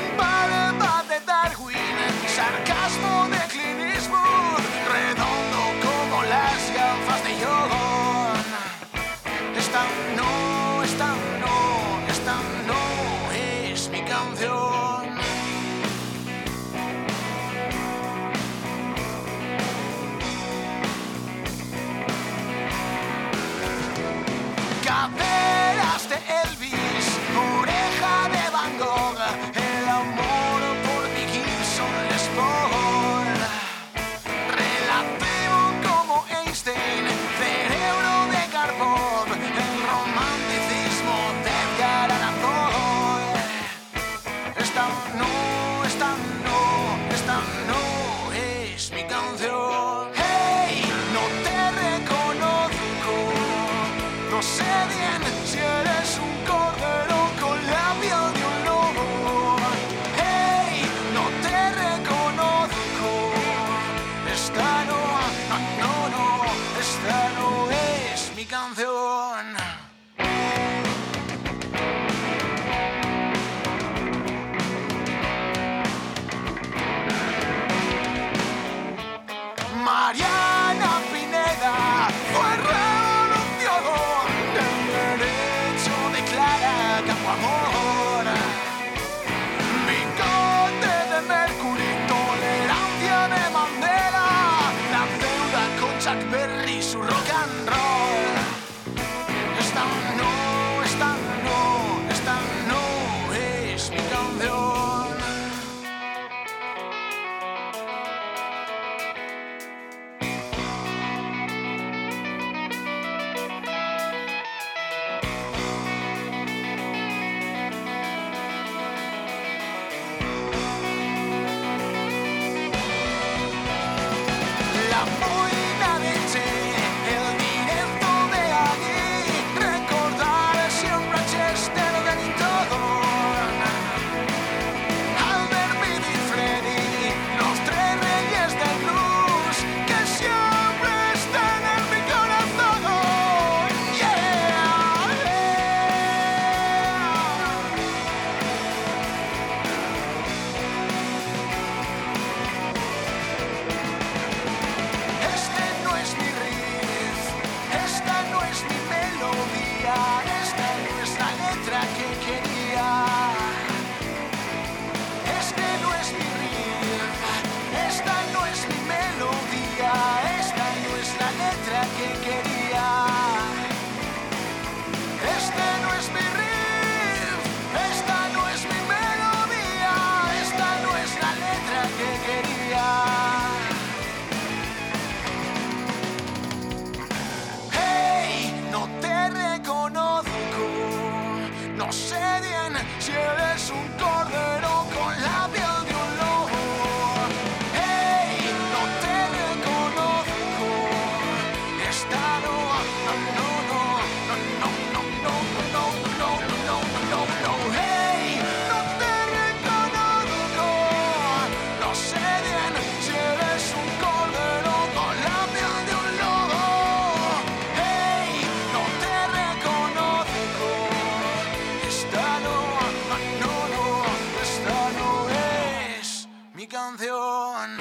que quería. Este no es mi riff, esta no es mi melodía, esta no es la letra que quería. Este no es mi riff, esta no es mi melodía, esta no es la letra que quería. Hey, no te reconozco, no sé bien si eres un cordero con la piel de un lobo. Hey, no te reconozco, esta no, no, no, no, no, no, no, no, no, no, no, no. Hey, no te reconozco, no sé bien si eres un cordero con la piel de un lobo. Hey, no te reconozco, esta no, no, no, esta no es mi canción.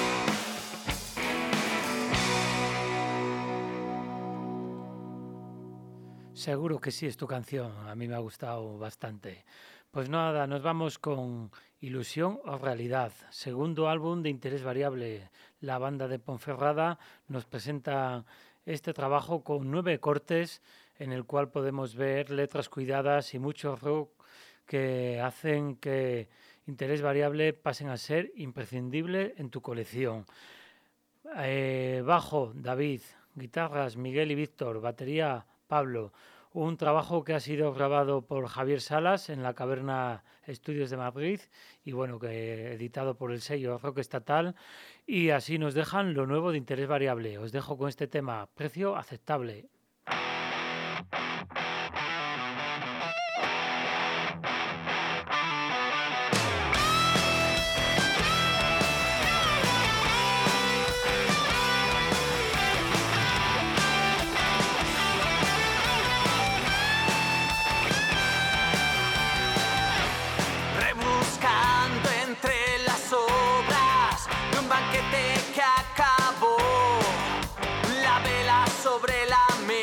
Seguro que sí es tu canción, a mí me ha gustado bastante. Pues nada, nos vamos con Ilusión o Realidad, segundo álbum de Interés Variable. La banda de Ponferrada nos presenta este trabajo con nueve cortes en el cual podemos ver letras cuidadas y mucho rock que hacen que Interés Variable pasen a ser imprescindible en tu colección. Eh, bajo, David, guitarras, Miguel y Víctor, batería, Pablo. Un trabajo que ha sido grabado por Javier Salas en la Caverna Estudios de Madrid y bueno, que editado por el sello Rock Estatal. Y así nos dejan lo nuevo de Interés Variable. Os dejo con este tema, Precio Aceptable.
Rebuscando entre las obras de un banquete que acabó, la vela sobre la mesa.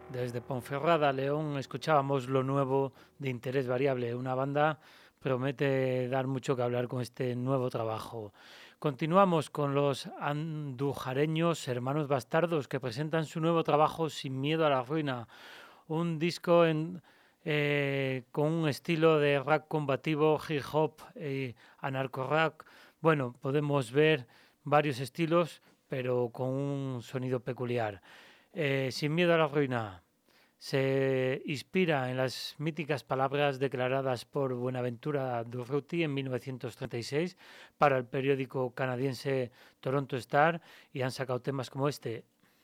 Desde Ponferrada, León, escuchábamos lo nuevo de Interés Variable. Una banda promete dar mucho que hablar con este nuevo trabajo. Continuamos con los andujareños Hermanos Bastardos, que presentan su nuevo trabajo Sin Miedo a la Ruina. Un disco en, eh, con un estilo de rock combativo, hip hop y anarco-rock. Bueno, podemos ver varios estilos, pero con un sonido peculiar. Eh, Sin Miedo a la Ruina se inspira en las míticas palabras declaradas por Buenaventura Durruti en mil novecientos treinta y seis para el periódico canadiense Toronto Star, y han sacado temas como este.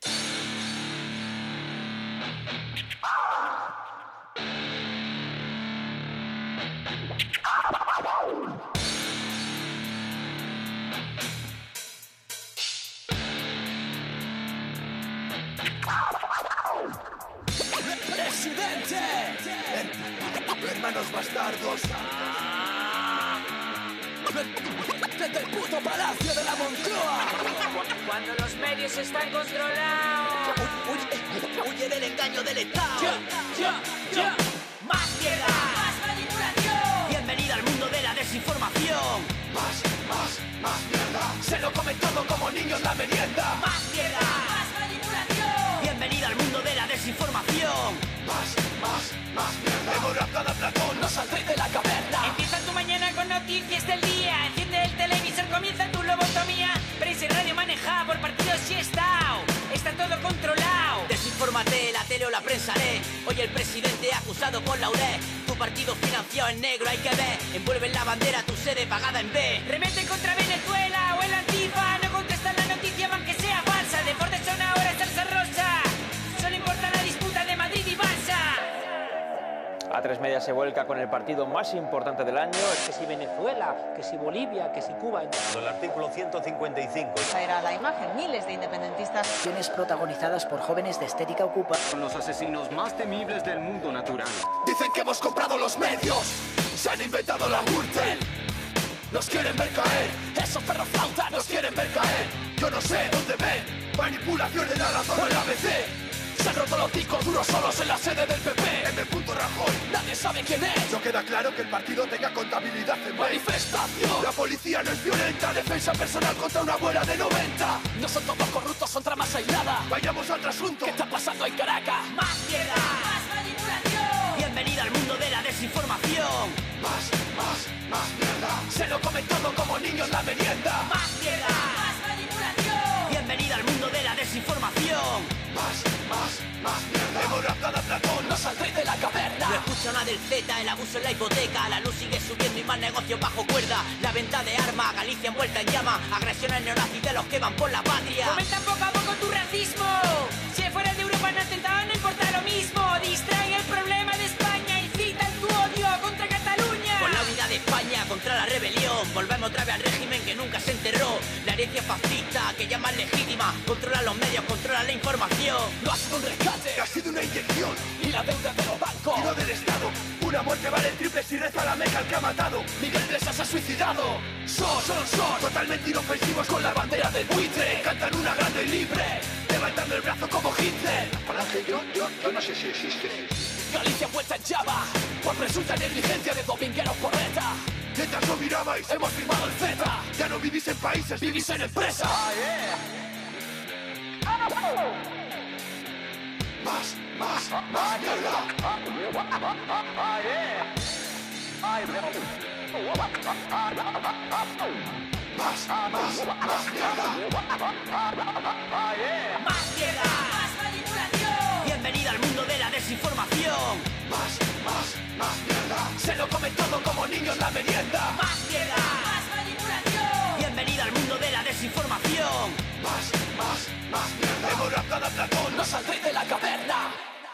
Presidente, hermanos bastardos, desde el puto palacio de la Moncloa.
Cuando los medios están controlados,
Huye, huye del engaño del Estado.
Ya, ya, ya. Más mierda, más manipulación.
Bienvenida al mundo de la desinformación. Más, más, más mierda. Se lo comen todo como niños la merienda.
Más mierda, más manipulación.
Bienvenida al mundo de la desinformación. Más, más, más mierda. Devora cada Platón, no saldréis de la caverna.
Empieza tu mañana con noticias del día. Enciende el televisor, comienza tu lobotomía. Prensa y radio manejada por partidos y Estado. Está todo controlado.
Desinfórmate, la tele o la prensa lee. Hoy el presidente acusado por la U D E. Tu partido financiado en negro, hay que ver. Envuelve en la bandera tu sede pagada en B.
Remete contra Venezuela o el Antifa. No contestan la noticia aunque sea falsa. Deportes son ahora salsa rosa. Solo importa la disputa de Madrid y Barça.
A tres Media se vuelca con el partido más importante del año.
Que si Venezuela, que si Bolivia, que si Cuba.
El artículo ciento cincuenta y cinco.
Esa era la imagen, miles de independentistas.
Acciones protagonizadas por jóvenes de estética ocupa.
Son los asesinos más temibles del mundo natural.
Dicen que hemos comprado los medios. Se han inventado la Gürtel. Nos quieren ver caer. Esos perros flautas nos quieren ver caer. Yo no sé dónde ven. Manipulación de la razón o el A B C. Se han roto los discos duros solos en la sede del P P. M. Rajoy, nadie sabe quién es. No queda claro que el partido tenga contabilidad en manifestación. La policía no es violenta, defensa personal contra una abuela de noventa. No son todos corruptos, son tramas aisladas. Vayamos al trasunto. ¿Qué está pasando en Caracas?
Más mierda, más manipulación.
Bienvenida al mundo de la desinformación. Más, más, más mierda. Se lo comen todo como niños la merienda.
Más mierda, más manipulación.
Bienvenida al mundo de la desinformación. Más, más, más mierda. Devora cada Platón, no saldréis de la caverna. No escucha una del Z, el abuso en la hipoteca. La luz sigue subiendo y más negocios bajo cuerda. La venta de armas, Galicia envuelta en llama. Agresiones neonazis de los que van por la patria.
Fomenta poco a poco tu racismo. Si fuera de Europa no atentado, no importa lo mismo. Distrae el problema de España y citan tu odio contra Cataluña.
Con la unidad de España contra la rebelión. Volvemos otra vez al régimen que nunca se enterró. La herencia fascista que llaman legítima. Controla los medios, controla la información. No ha sido un rescate, ha sido una inyección. Y la deuda de los bancos, y no del Estado. Una muerte vale el triple si reza la meca al que ha matado. Miguel Iglesias se ha suicidado. Son, son, son totalmente inofensivos con la bandera del buitre. Cantan una grande y libre, levantando el brazo como Hitler.
Falange, yo, yo, yo no sé si existe.
Galicia vuelta en llama por presunta negligencia de domingueros por reta. Mientras no mirabais, hemos firmado el Z. Ya no vivís en países, vivís en empresas. Ah, yeah. Más, más, más mierda. Ah, yeah. Más, más, más mierda.
Ah, yeah. Más mierda, más manipulación.
Bienvenida al mundo de la desinformación. Más, más, más mierda. Se lo comen todo como niños la merienda.
Más mierda, más manipulación.
Bienvenida al mundo de la desinformación. Más, más, más mierda. Devora cada Platón, no saldréis de la caverna.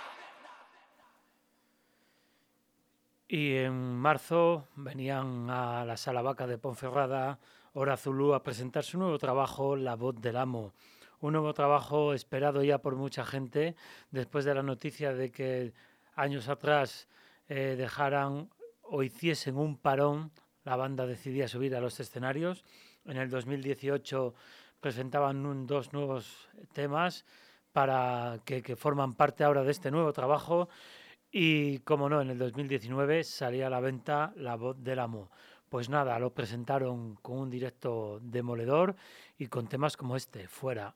Y en marzo venían a la Sala Vaca de Ponferrada, Hora Zulú, a presentar su nuevo trabajo, La Voz del Amo. Un nuevo trabajo esperado ya por mucha gente, después de la noticia de que años atrás eh, dejaran o hiciesen un parón. La banda decidía subir a los escenarios. En el dos mil dieciocho presentaban un, dos nuevos temas, para que, que forman parte ahora de este nuevo trabajo. Y, como no, en el dos mil diecinueve salía a la venta La Voz del Amo. Pues nada, lo presentaron con un directo demoledor y con temas como este, Fuera.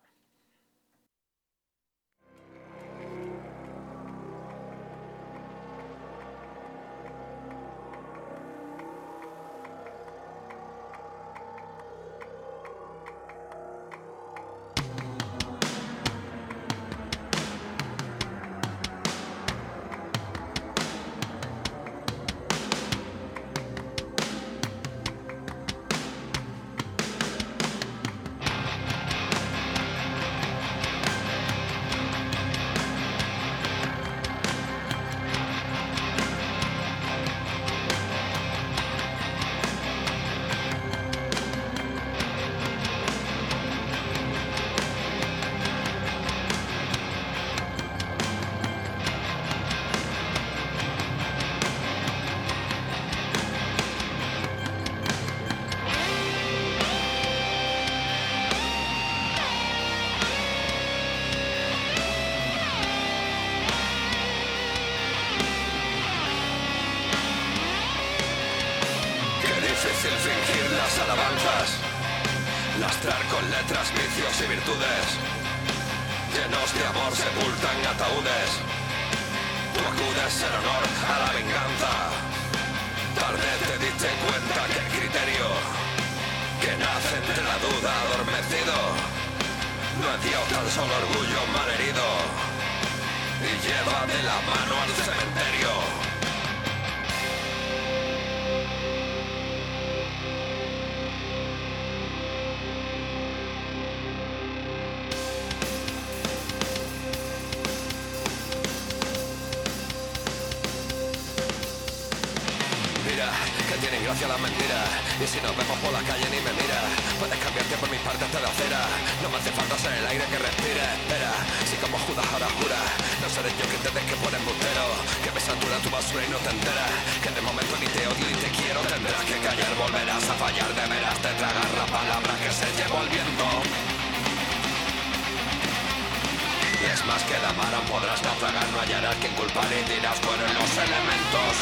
difícil fingir las alabanzas, lastrar con letras vicios y virtudes, llenos de amor sepultan ataúdes. Tú acudes en honor a la venganza, tarde te diste cuenta que el criterio que nace entre la duda adormecido no es Dios, tan solo orgullo malherido y lleva de la mano al cementerio. Tienen gracia las mentiras, y si nos vemos por la calle ni me miras. Puedes cambiarte por mis partes de acera, no me hace falta ser el aire que respire. Espera, si como Judas ahora juras, no seré yo quien te des que por embustero, que me satura tu basura y no te enteras, que de momento ni te odio ni te quiero. Tendrás que callar, volverás a fallar, deberás de tragar la palabra que se llevó el viento. Y es más que la mano podrás naufragar, no hallarás quien culpar y dirás fueron los elementos.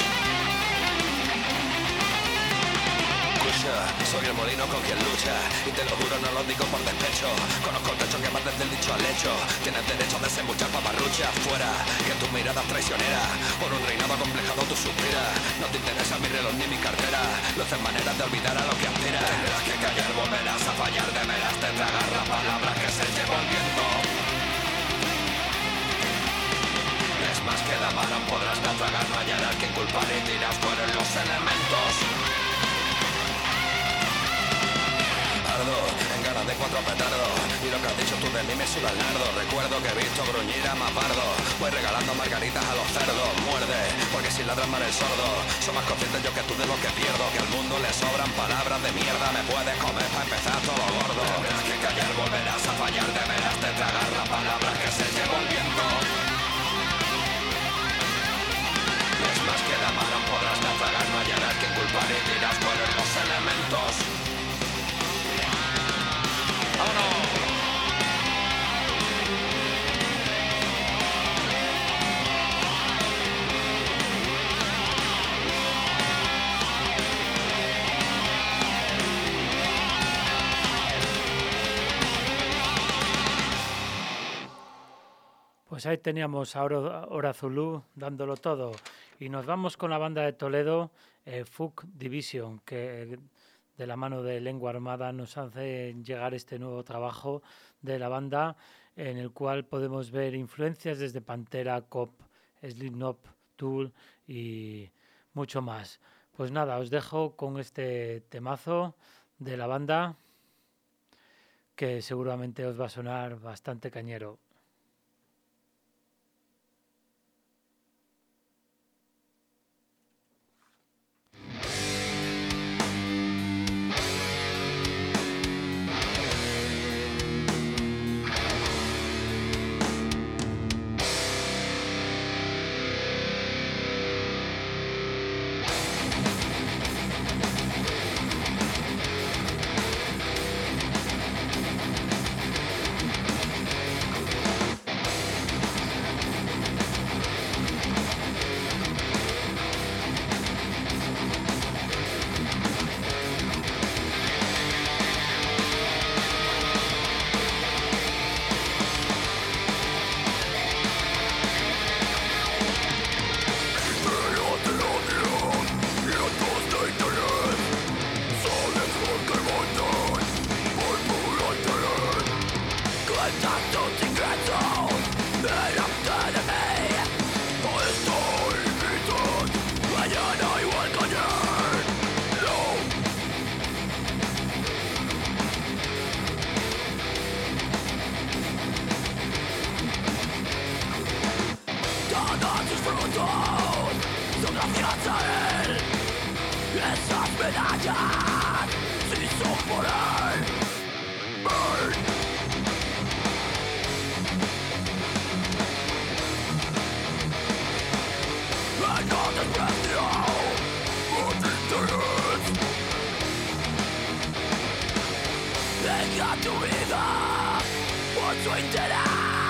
Soy el molino con quien lucha, y te lo juro, no lo digo por despecho. Conozco el techo que va desde el dicho al hecho. Tienes derecho a desembuchar paparrucha. Fuera, que tu mirada es traicionera, por un reinado acomplejado tú suspiras. No te interesa mi reloj ni mi cartera, luces maneras de olvidar a lo que aspiras. Tendrás que callar, volverás a fallar, deberás de tragar la palabra que se llevó el viento. Es más que la mano podrás naufragar, no hallarás quien culpar y dirás fueron los elementos. En ganas de cuatro petardos, y lo que has dicho tú de mí me suda el nardo. Recuerdo que he visto gruñir a más pardo, voy regalando margaritas a los cerdos. Muerde, porque si ladran mal el sordo, soy más consciente yo que tú de lo que pierdo, que al mundo le sobran palabras de mierda. Me puedes comer para empezar todo gordo. Tendrás que callar, volverás a fallar, deberás de tragar la palabra que se llevó el viento. Y es más que la mano podrás naufragar, no hallarás quien culpar y dirás fueron los elementos.
Pues ahí teníamos a Hora Zulu dándolo todo. Y nos vamos con la banda de Toledo, eh, Fuck Division, que de la mano de Lengua Armada nos hace llegar este nuevo trabajo de la banda, en el cual podemos ver influencias desde Pantera, Cop, Slipknot, Tool y mucho más. Pues nada, os dejo con este temazo de la banda, que seguramente os va a sonar bastante cañero.
We'll be right back.
da tu vida por su interés.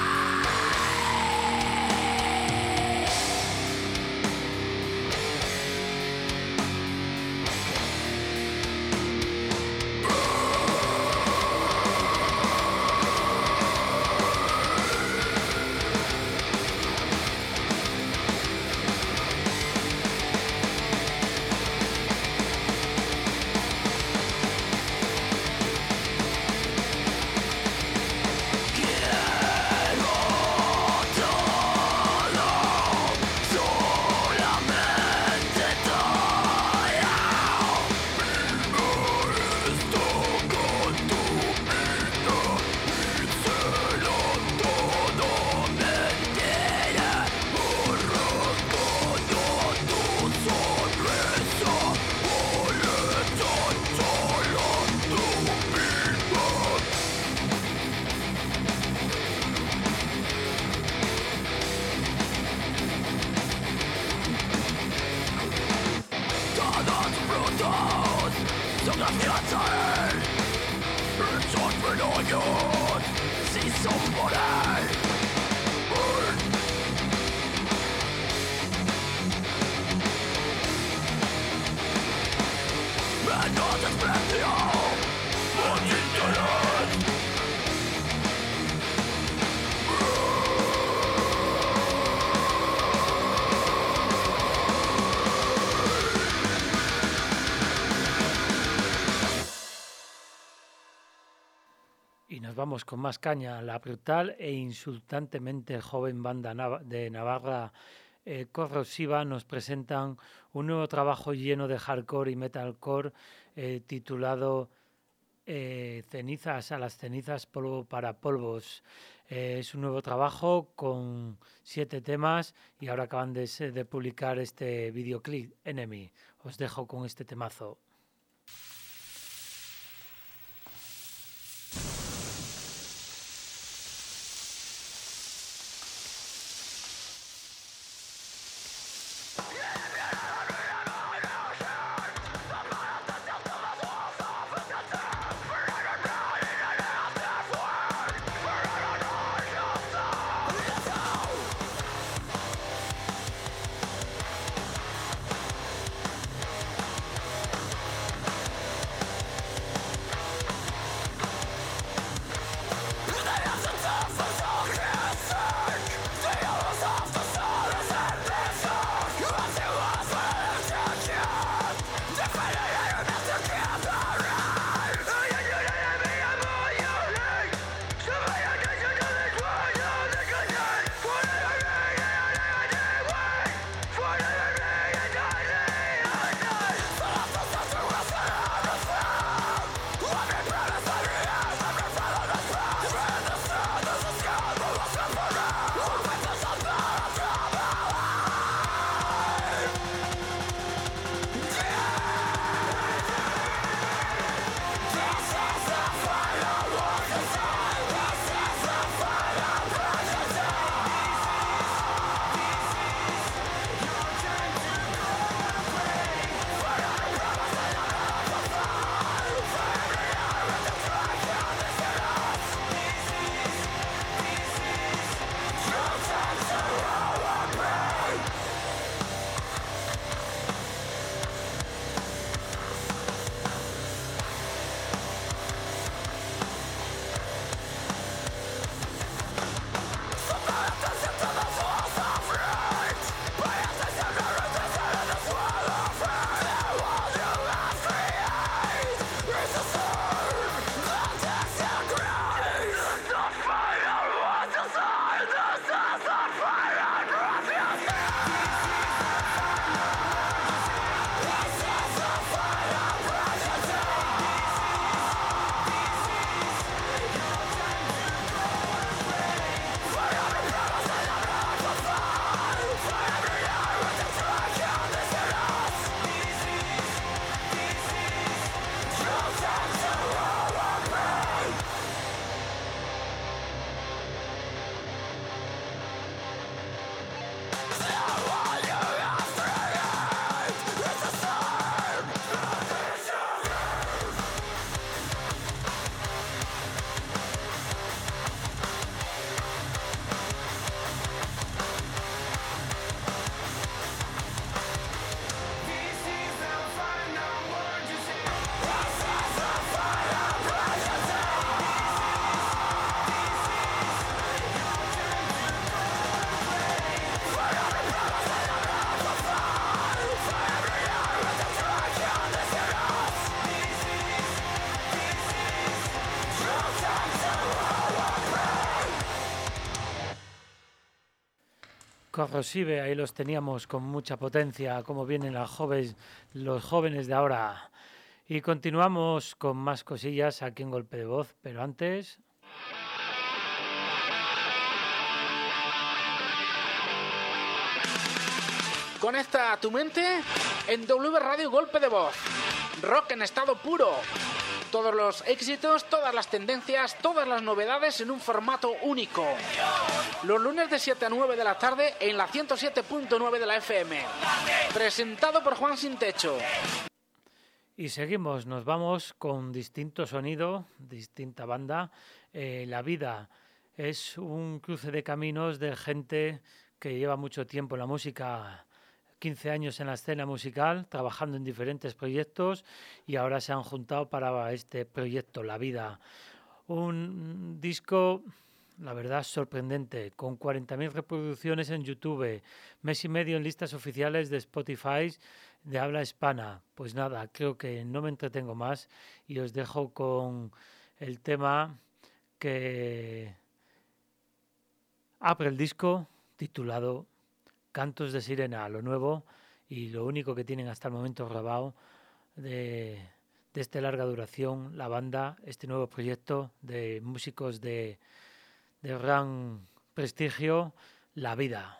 Vamos con más caña. La brutal e insultantemente joven banda de Navarra eh, Corrosiva nos presentan un nuevo trabajo lleno de hardcore y metalcore eh, titulado eh, Cenizas a las cenizas, polvo para polvos. Eh, es un nuevo trabajo con siete temas y ahora acaban de, de publicar este videoclip Enemy. Os dejo con este temazo. Corrosive, ahí los teníamos con mucha potencia, como vienen las jóvenes, los jóvenes de ahora. Y continuamos con más cosillas aquí en Golpe de Voz, pero antes...
Conecta tu mente en W Radio Golpe de Voz. Rock en estado puro. Todos los éxitos, todas las tendencias, todas las novedades en un formato único. Los lunes de siete a nueve de la tarde en la ciento siete punto nueve de la F M. Presentado por Juan Sin Techo.
Y seguimos, nos vamos con distinto sonido, distinta banda. Eh, La Vida es un cruce de caminos de gente que lleva mucho tiempo en la música, quince años en la escena musical, trabajando en diferentes proyectos y ahora se han juntado para este proyecto, La Vida. Un disco, la verdad, sorprendente, con cuarenta mil reproducciones en YouTube, mes y medio en listas oficiales de Spotify de habla hispana. Pues nada, creo que no me entretengo más y os dejo con el tema que abre el disco, titulado Cantos de Sirena, lo nuevo y lo único que tienen hasta el momento grabado de, de esta larga duración, la banda, este nuevo proyecto de músicos de, de gran prestigio, La Vida.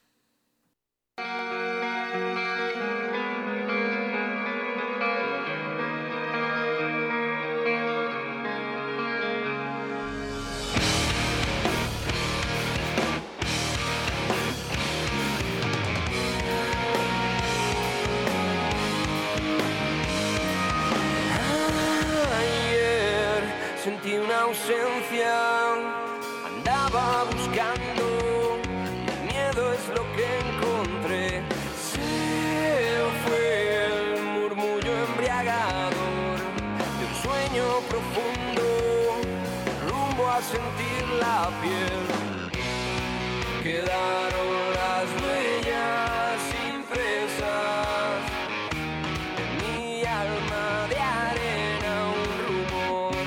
Sentí una ausencia, andaba buscando, y el miedo es lo que encontré. Se fue el murmullo embriagador de un sueño profundo, rumbo a sentir la piel. Quedaron las huellas impresas en mi alma de arena, un rumor.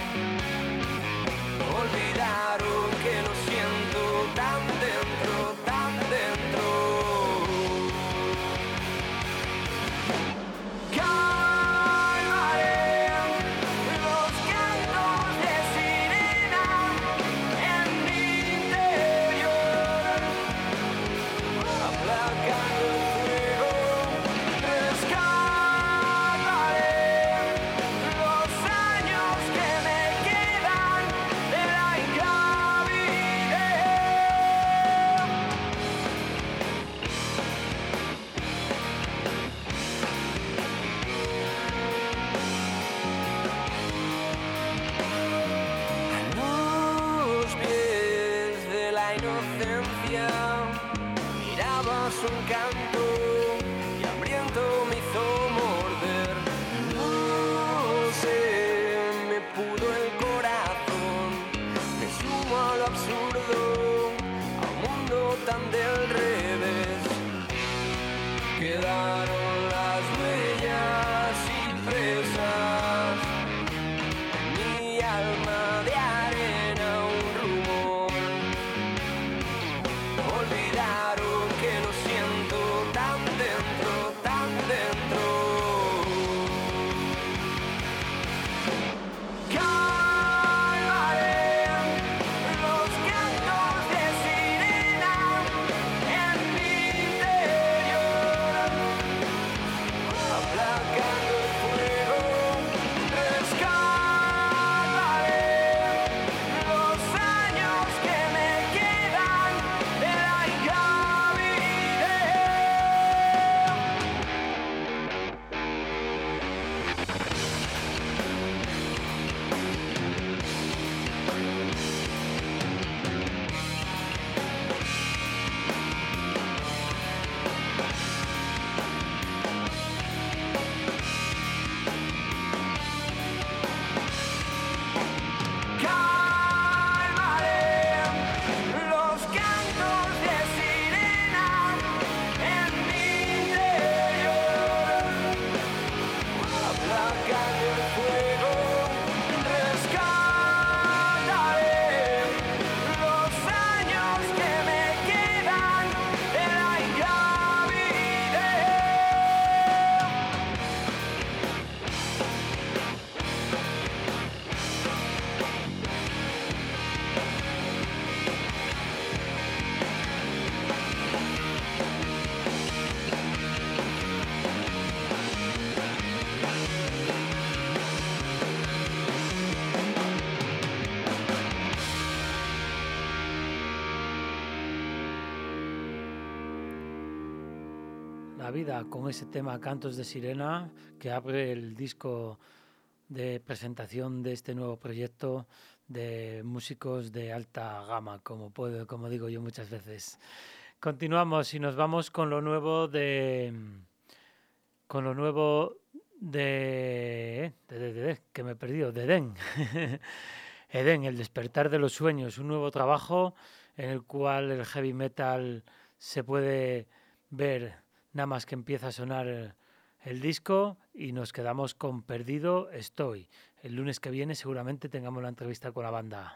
Olvidaron que lo siento tan dentro, tan dentro. Calmaré los cantos de sirena en mi interior, aplacando el fuego. Rescataré los años que me quedan de la ingravidez. A los pies de la inocencia mirabas un canto y hambriento me hizo morder. No sé, me pudo el corazón, me sumo a lo absurdo, a un mundo tan del revés. Quedaron las huellas impresas en mi alma de arena, un rumor. Olvidaron que lo siento tan
la vida con ese tema Cantos de Sirena, que abre el disco de presentación de este nuevo proyecto de músicos de alta gama, como puedo, como digo yo muchas veces. Continuamos y nos vamos con lo nuevo de con lo nuevo de, de, de, de, de que me he perdido, de Eden. Eden, el despertar de los sueños, un nuevo trabajo en el cual el heavy metal se puede ver nada más que empieza a sonar el disco y nos quedamos con Perdido Estoy. El lunes que viene seguramente tengamos la entrevista con la banda.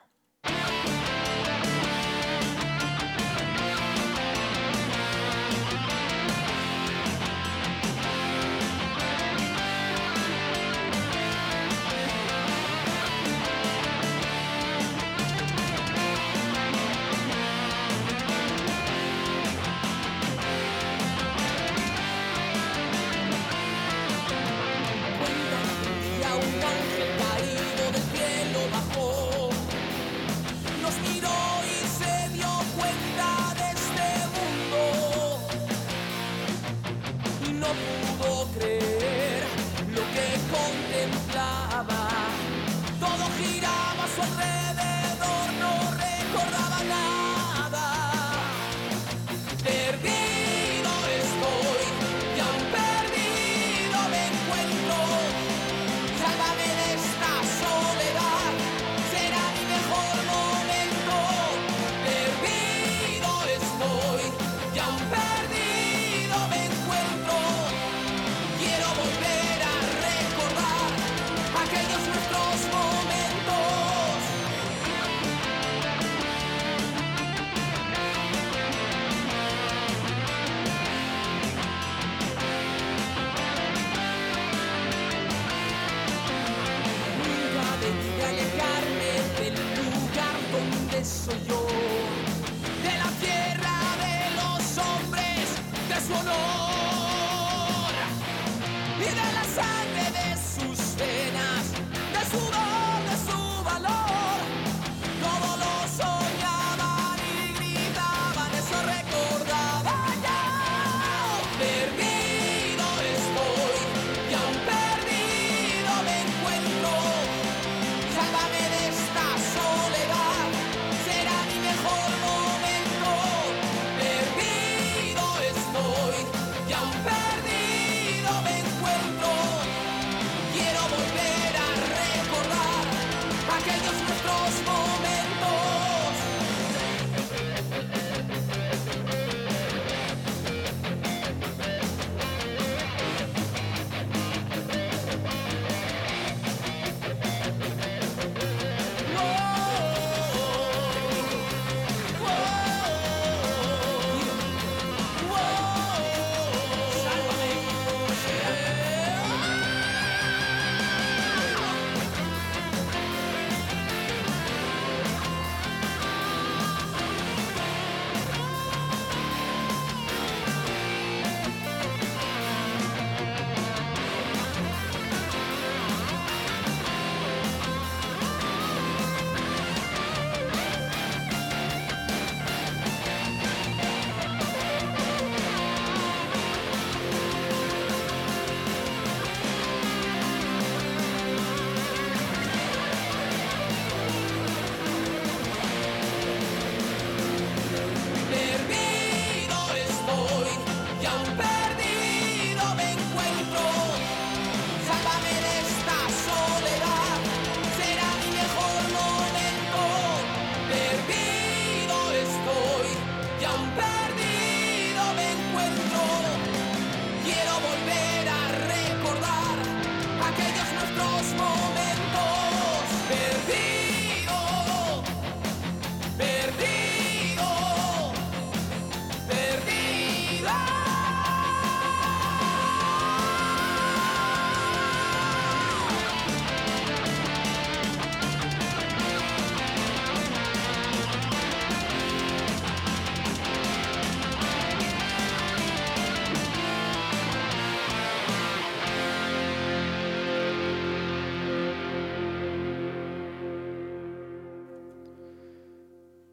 Y a un ángel caído del cielo bajó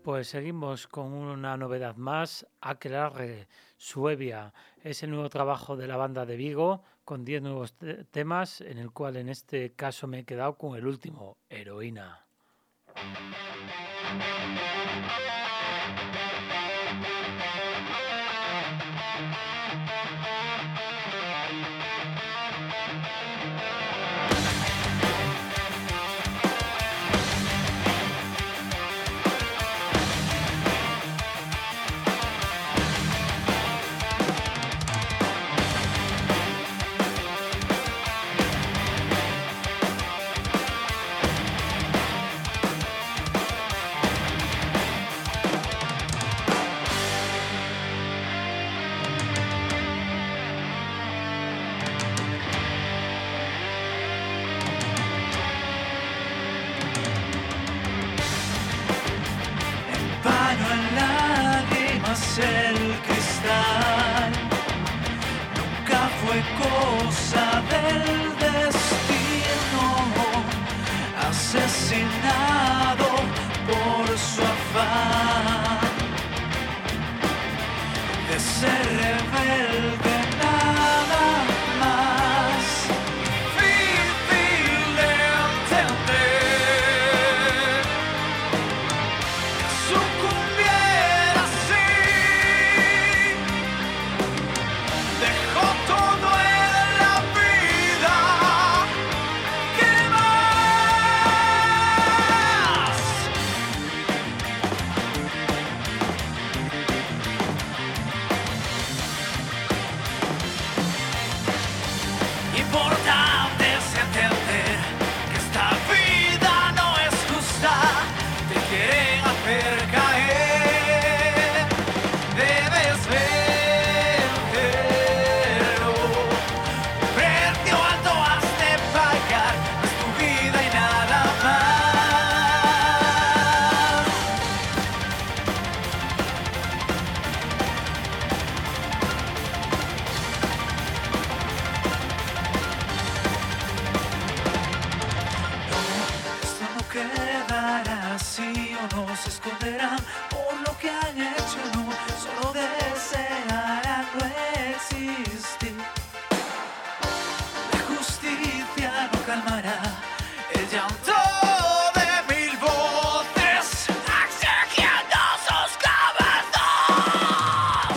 Pues seguimos con una novedad más, Aquelarre, Suevia. Es el nuevo trabajo de la banda de Vigo, con diez nuevos te- temas, en el cual en este caso me he quedado con el último, Heroína.
Baño en lágrimas el cristal, nunca fue cosa del destino, asesinado por su afán de ser rebelde nada más. Difícil de entender, sucumbiera así, dejó todo en la vida. ¿Qué más? Importante es entender que esta vida no es justa, te quieren hacer caer, debes vencerlo. Un precio alto has de pagar, no es tu vida y nada más. Esto no quedará así, o no se esconderán por lo que han hecho, no, solo desearán no existir. La justicia no calmará el llanto de mil voces exigiendo sus cabezas.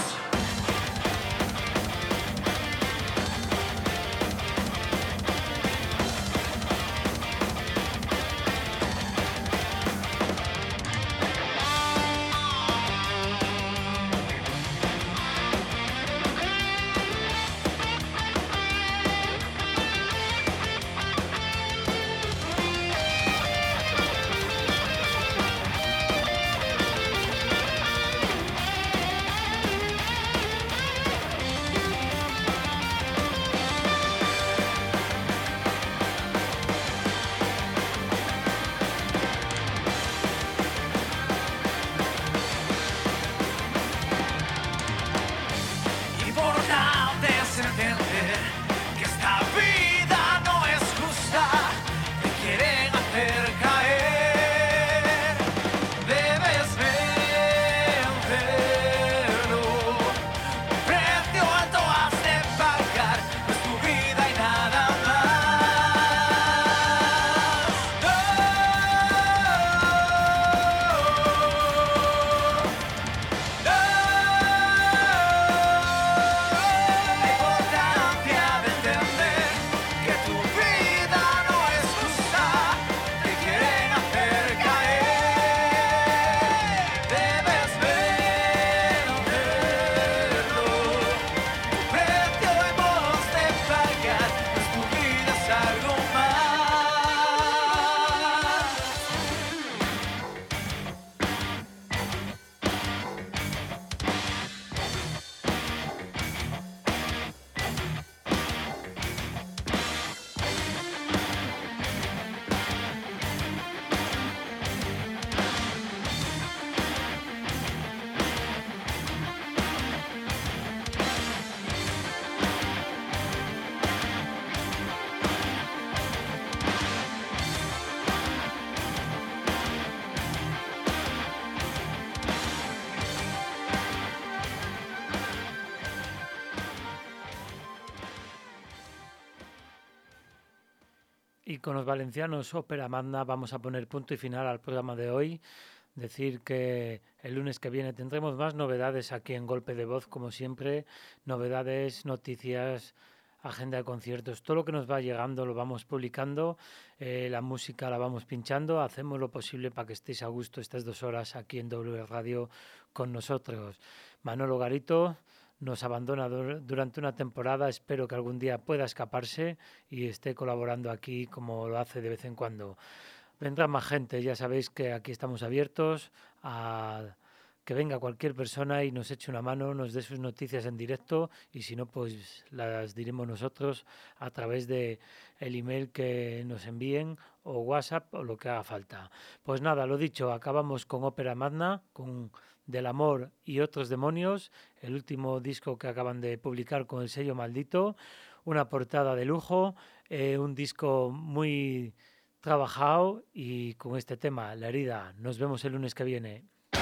y con los valencianos Ópera Magna vamos a poner punto y final al programa de hoy. Decir que el lunes que viene tendremos más novedades aquí en Golpe de Voz, como siempre, novedades, noticias, agenda de conciertos, todo lo que nos va llegando lo vamos publicando, eh, la música la vamos pinchando, hacemos lo posible para que estéis a gusto estas dos horas aquí en W Radio con nosotros. Manolo Garito nos abandona dur- durante una temporada, espero que algún día pueda escaparse y esté colaborando aquí como lo hace de vez en cuando. Vendrá más gente, ya sabéis que aquí estamos abiertos a que venga cualquier persona y nos eche una mano, nos dé sus noticias en directo y si no, pues las diremos nosotros a través de el email que nos envíen o WhatsApp o lo que haga falta. Pues nada, lo dicho, acabamos con Ópera Magna, con Del Amor y Otros Demonios, el último disco que acaban de publicar con el sello Maldito, una portada de lujo, eh, un disco muy trabajado y con este tema, La Herida. Nos vemos el lunes que viene.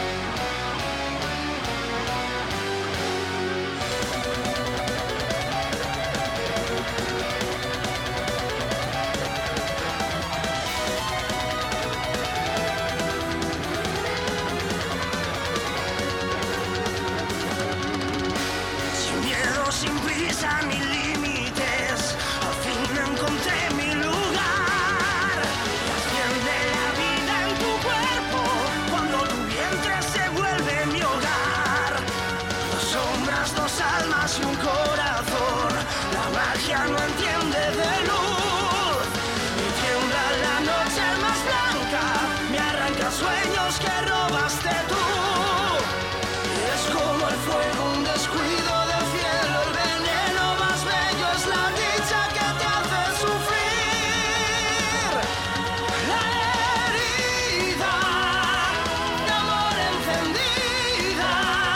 Sin miedo, sin prisa ni límites, al fin encontré mi lugar. Asciende la vida en tu cuerpo cuando tu vientre se vuelve mi hogar. Dos sombras, dos almas y un corazón, la magia no entiende de luz. Me tiembla la noche más blanca, me arranca sueños que robaste tú. Es como el fuego, un descuido del cielo, el veneno más bello es la dicha que te hace sufrir. La herida de amor encendida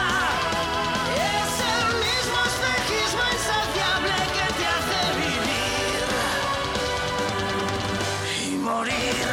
es el mismo espejismo insaciable que te hace vivir y morir.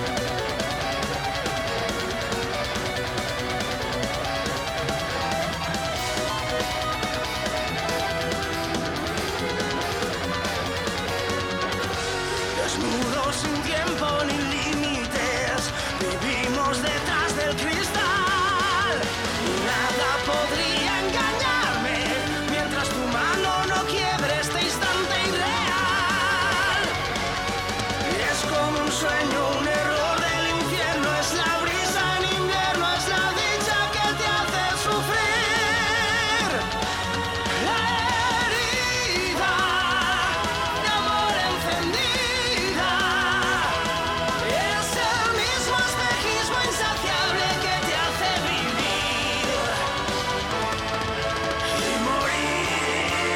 Desnudos sin tiempo ni límites, vivimos detrás del cristal. Nada podría engañarme mientras tu mano no quiebre este instante irreal. Es como un sueño, un error del infierno, es la brisa en invierno, es la dicha que te hace sufrir. La herida de amor encendida es el mismo espejismo insaciable que te hace vivir y morir.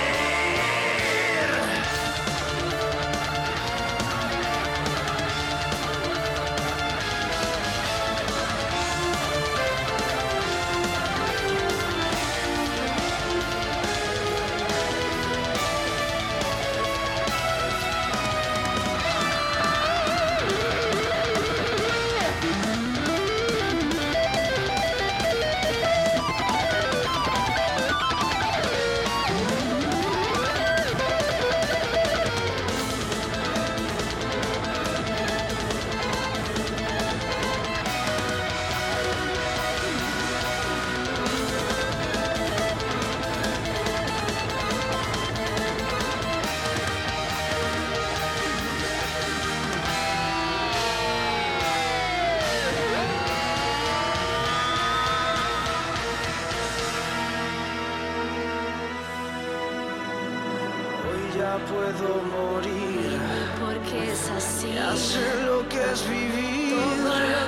Hoy ya puedo morir,
Porque es así.
ya sé lo que es vivir.
Todo lo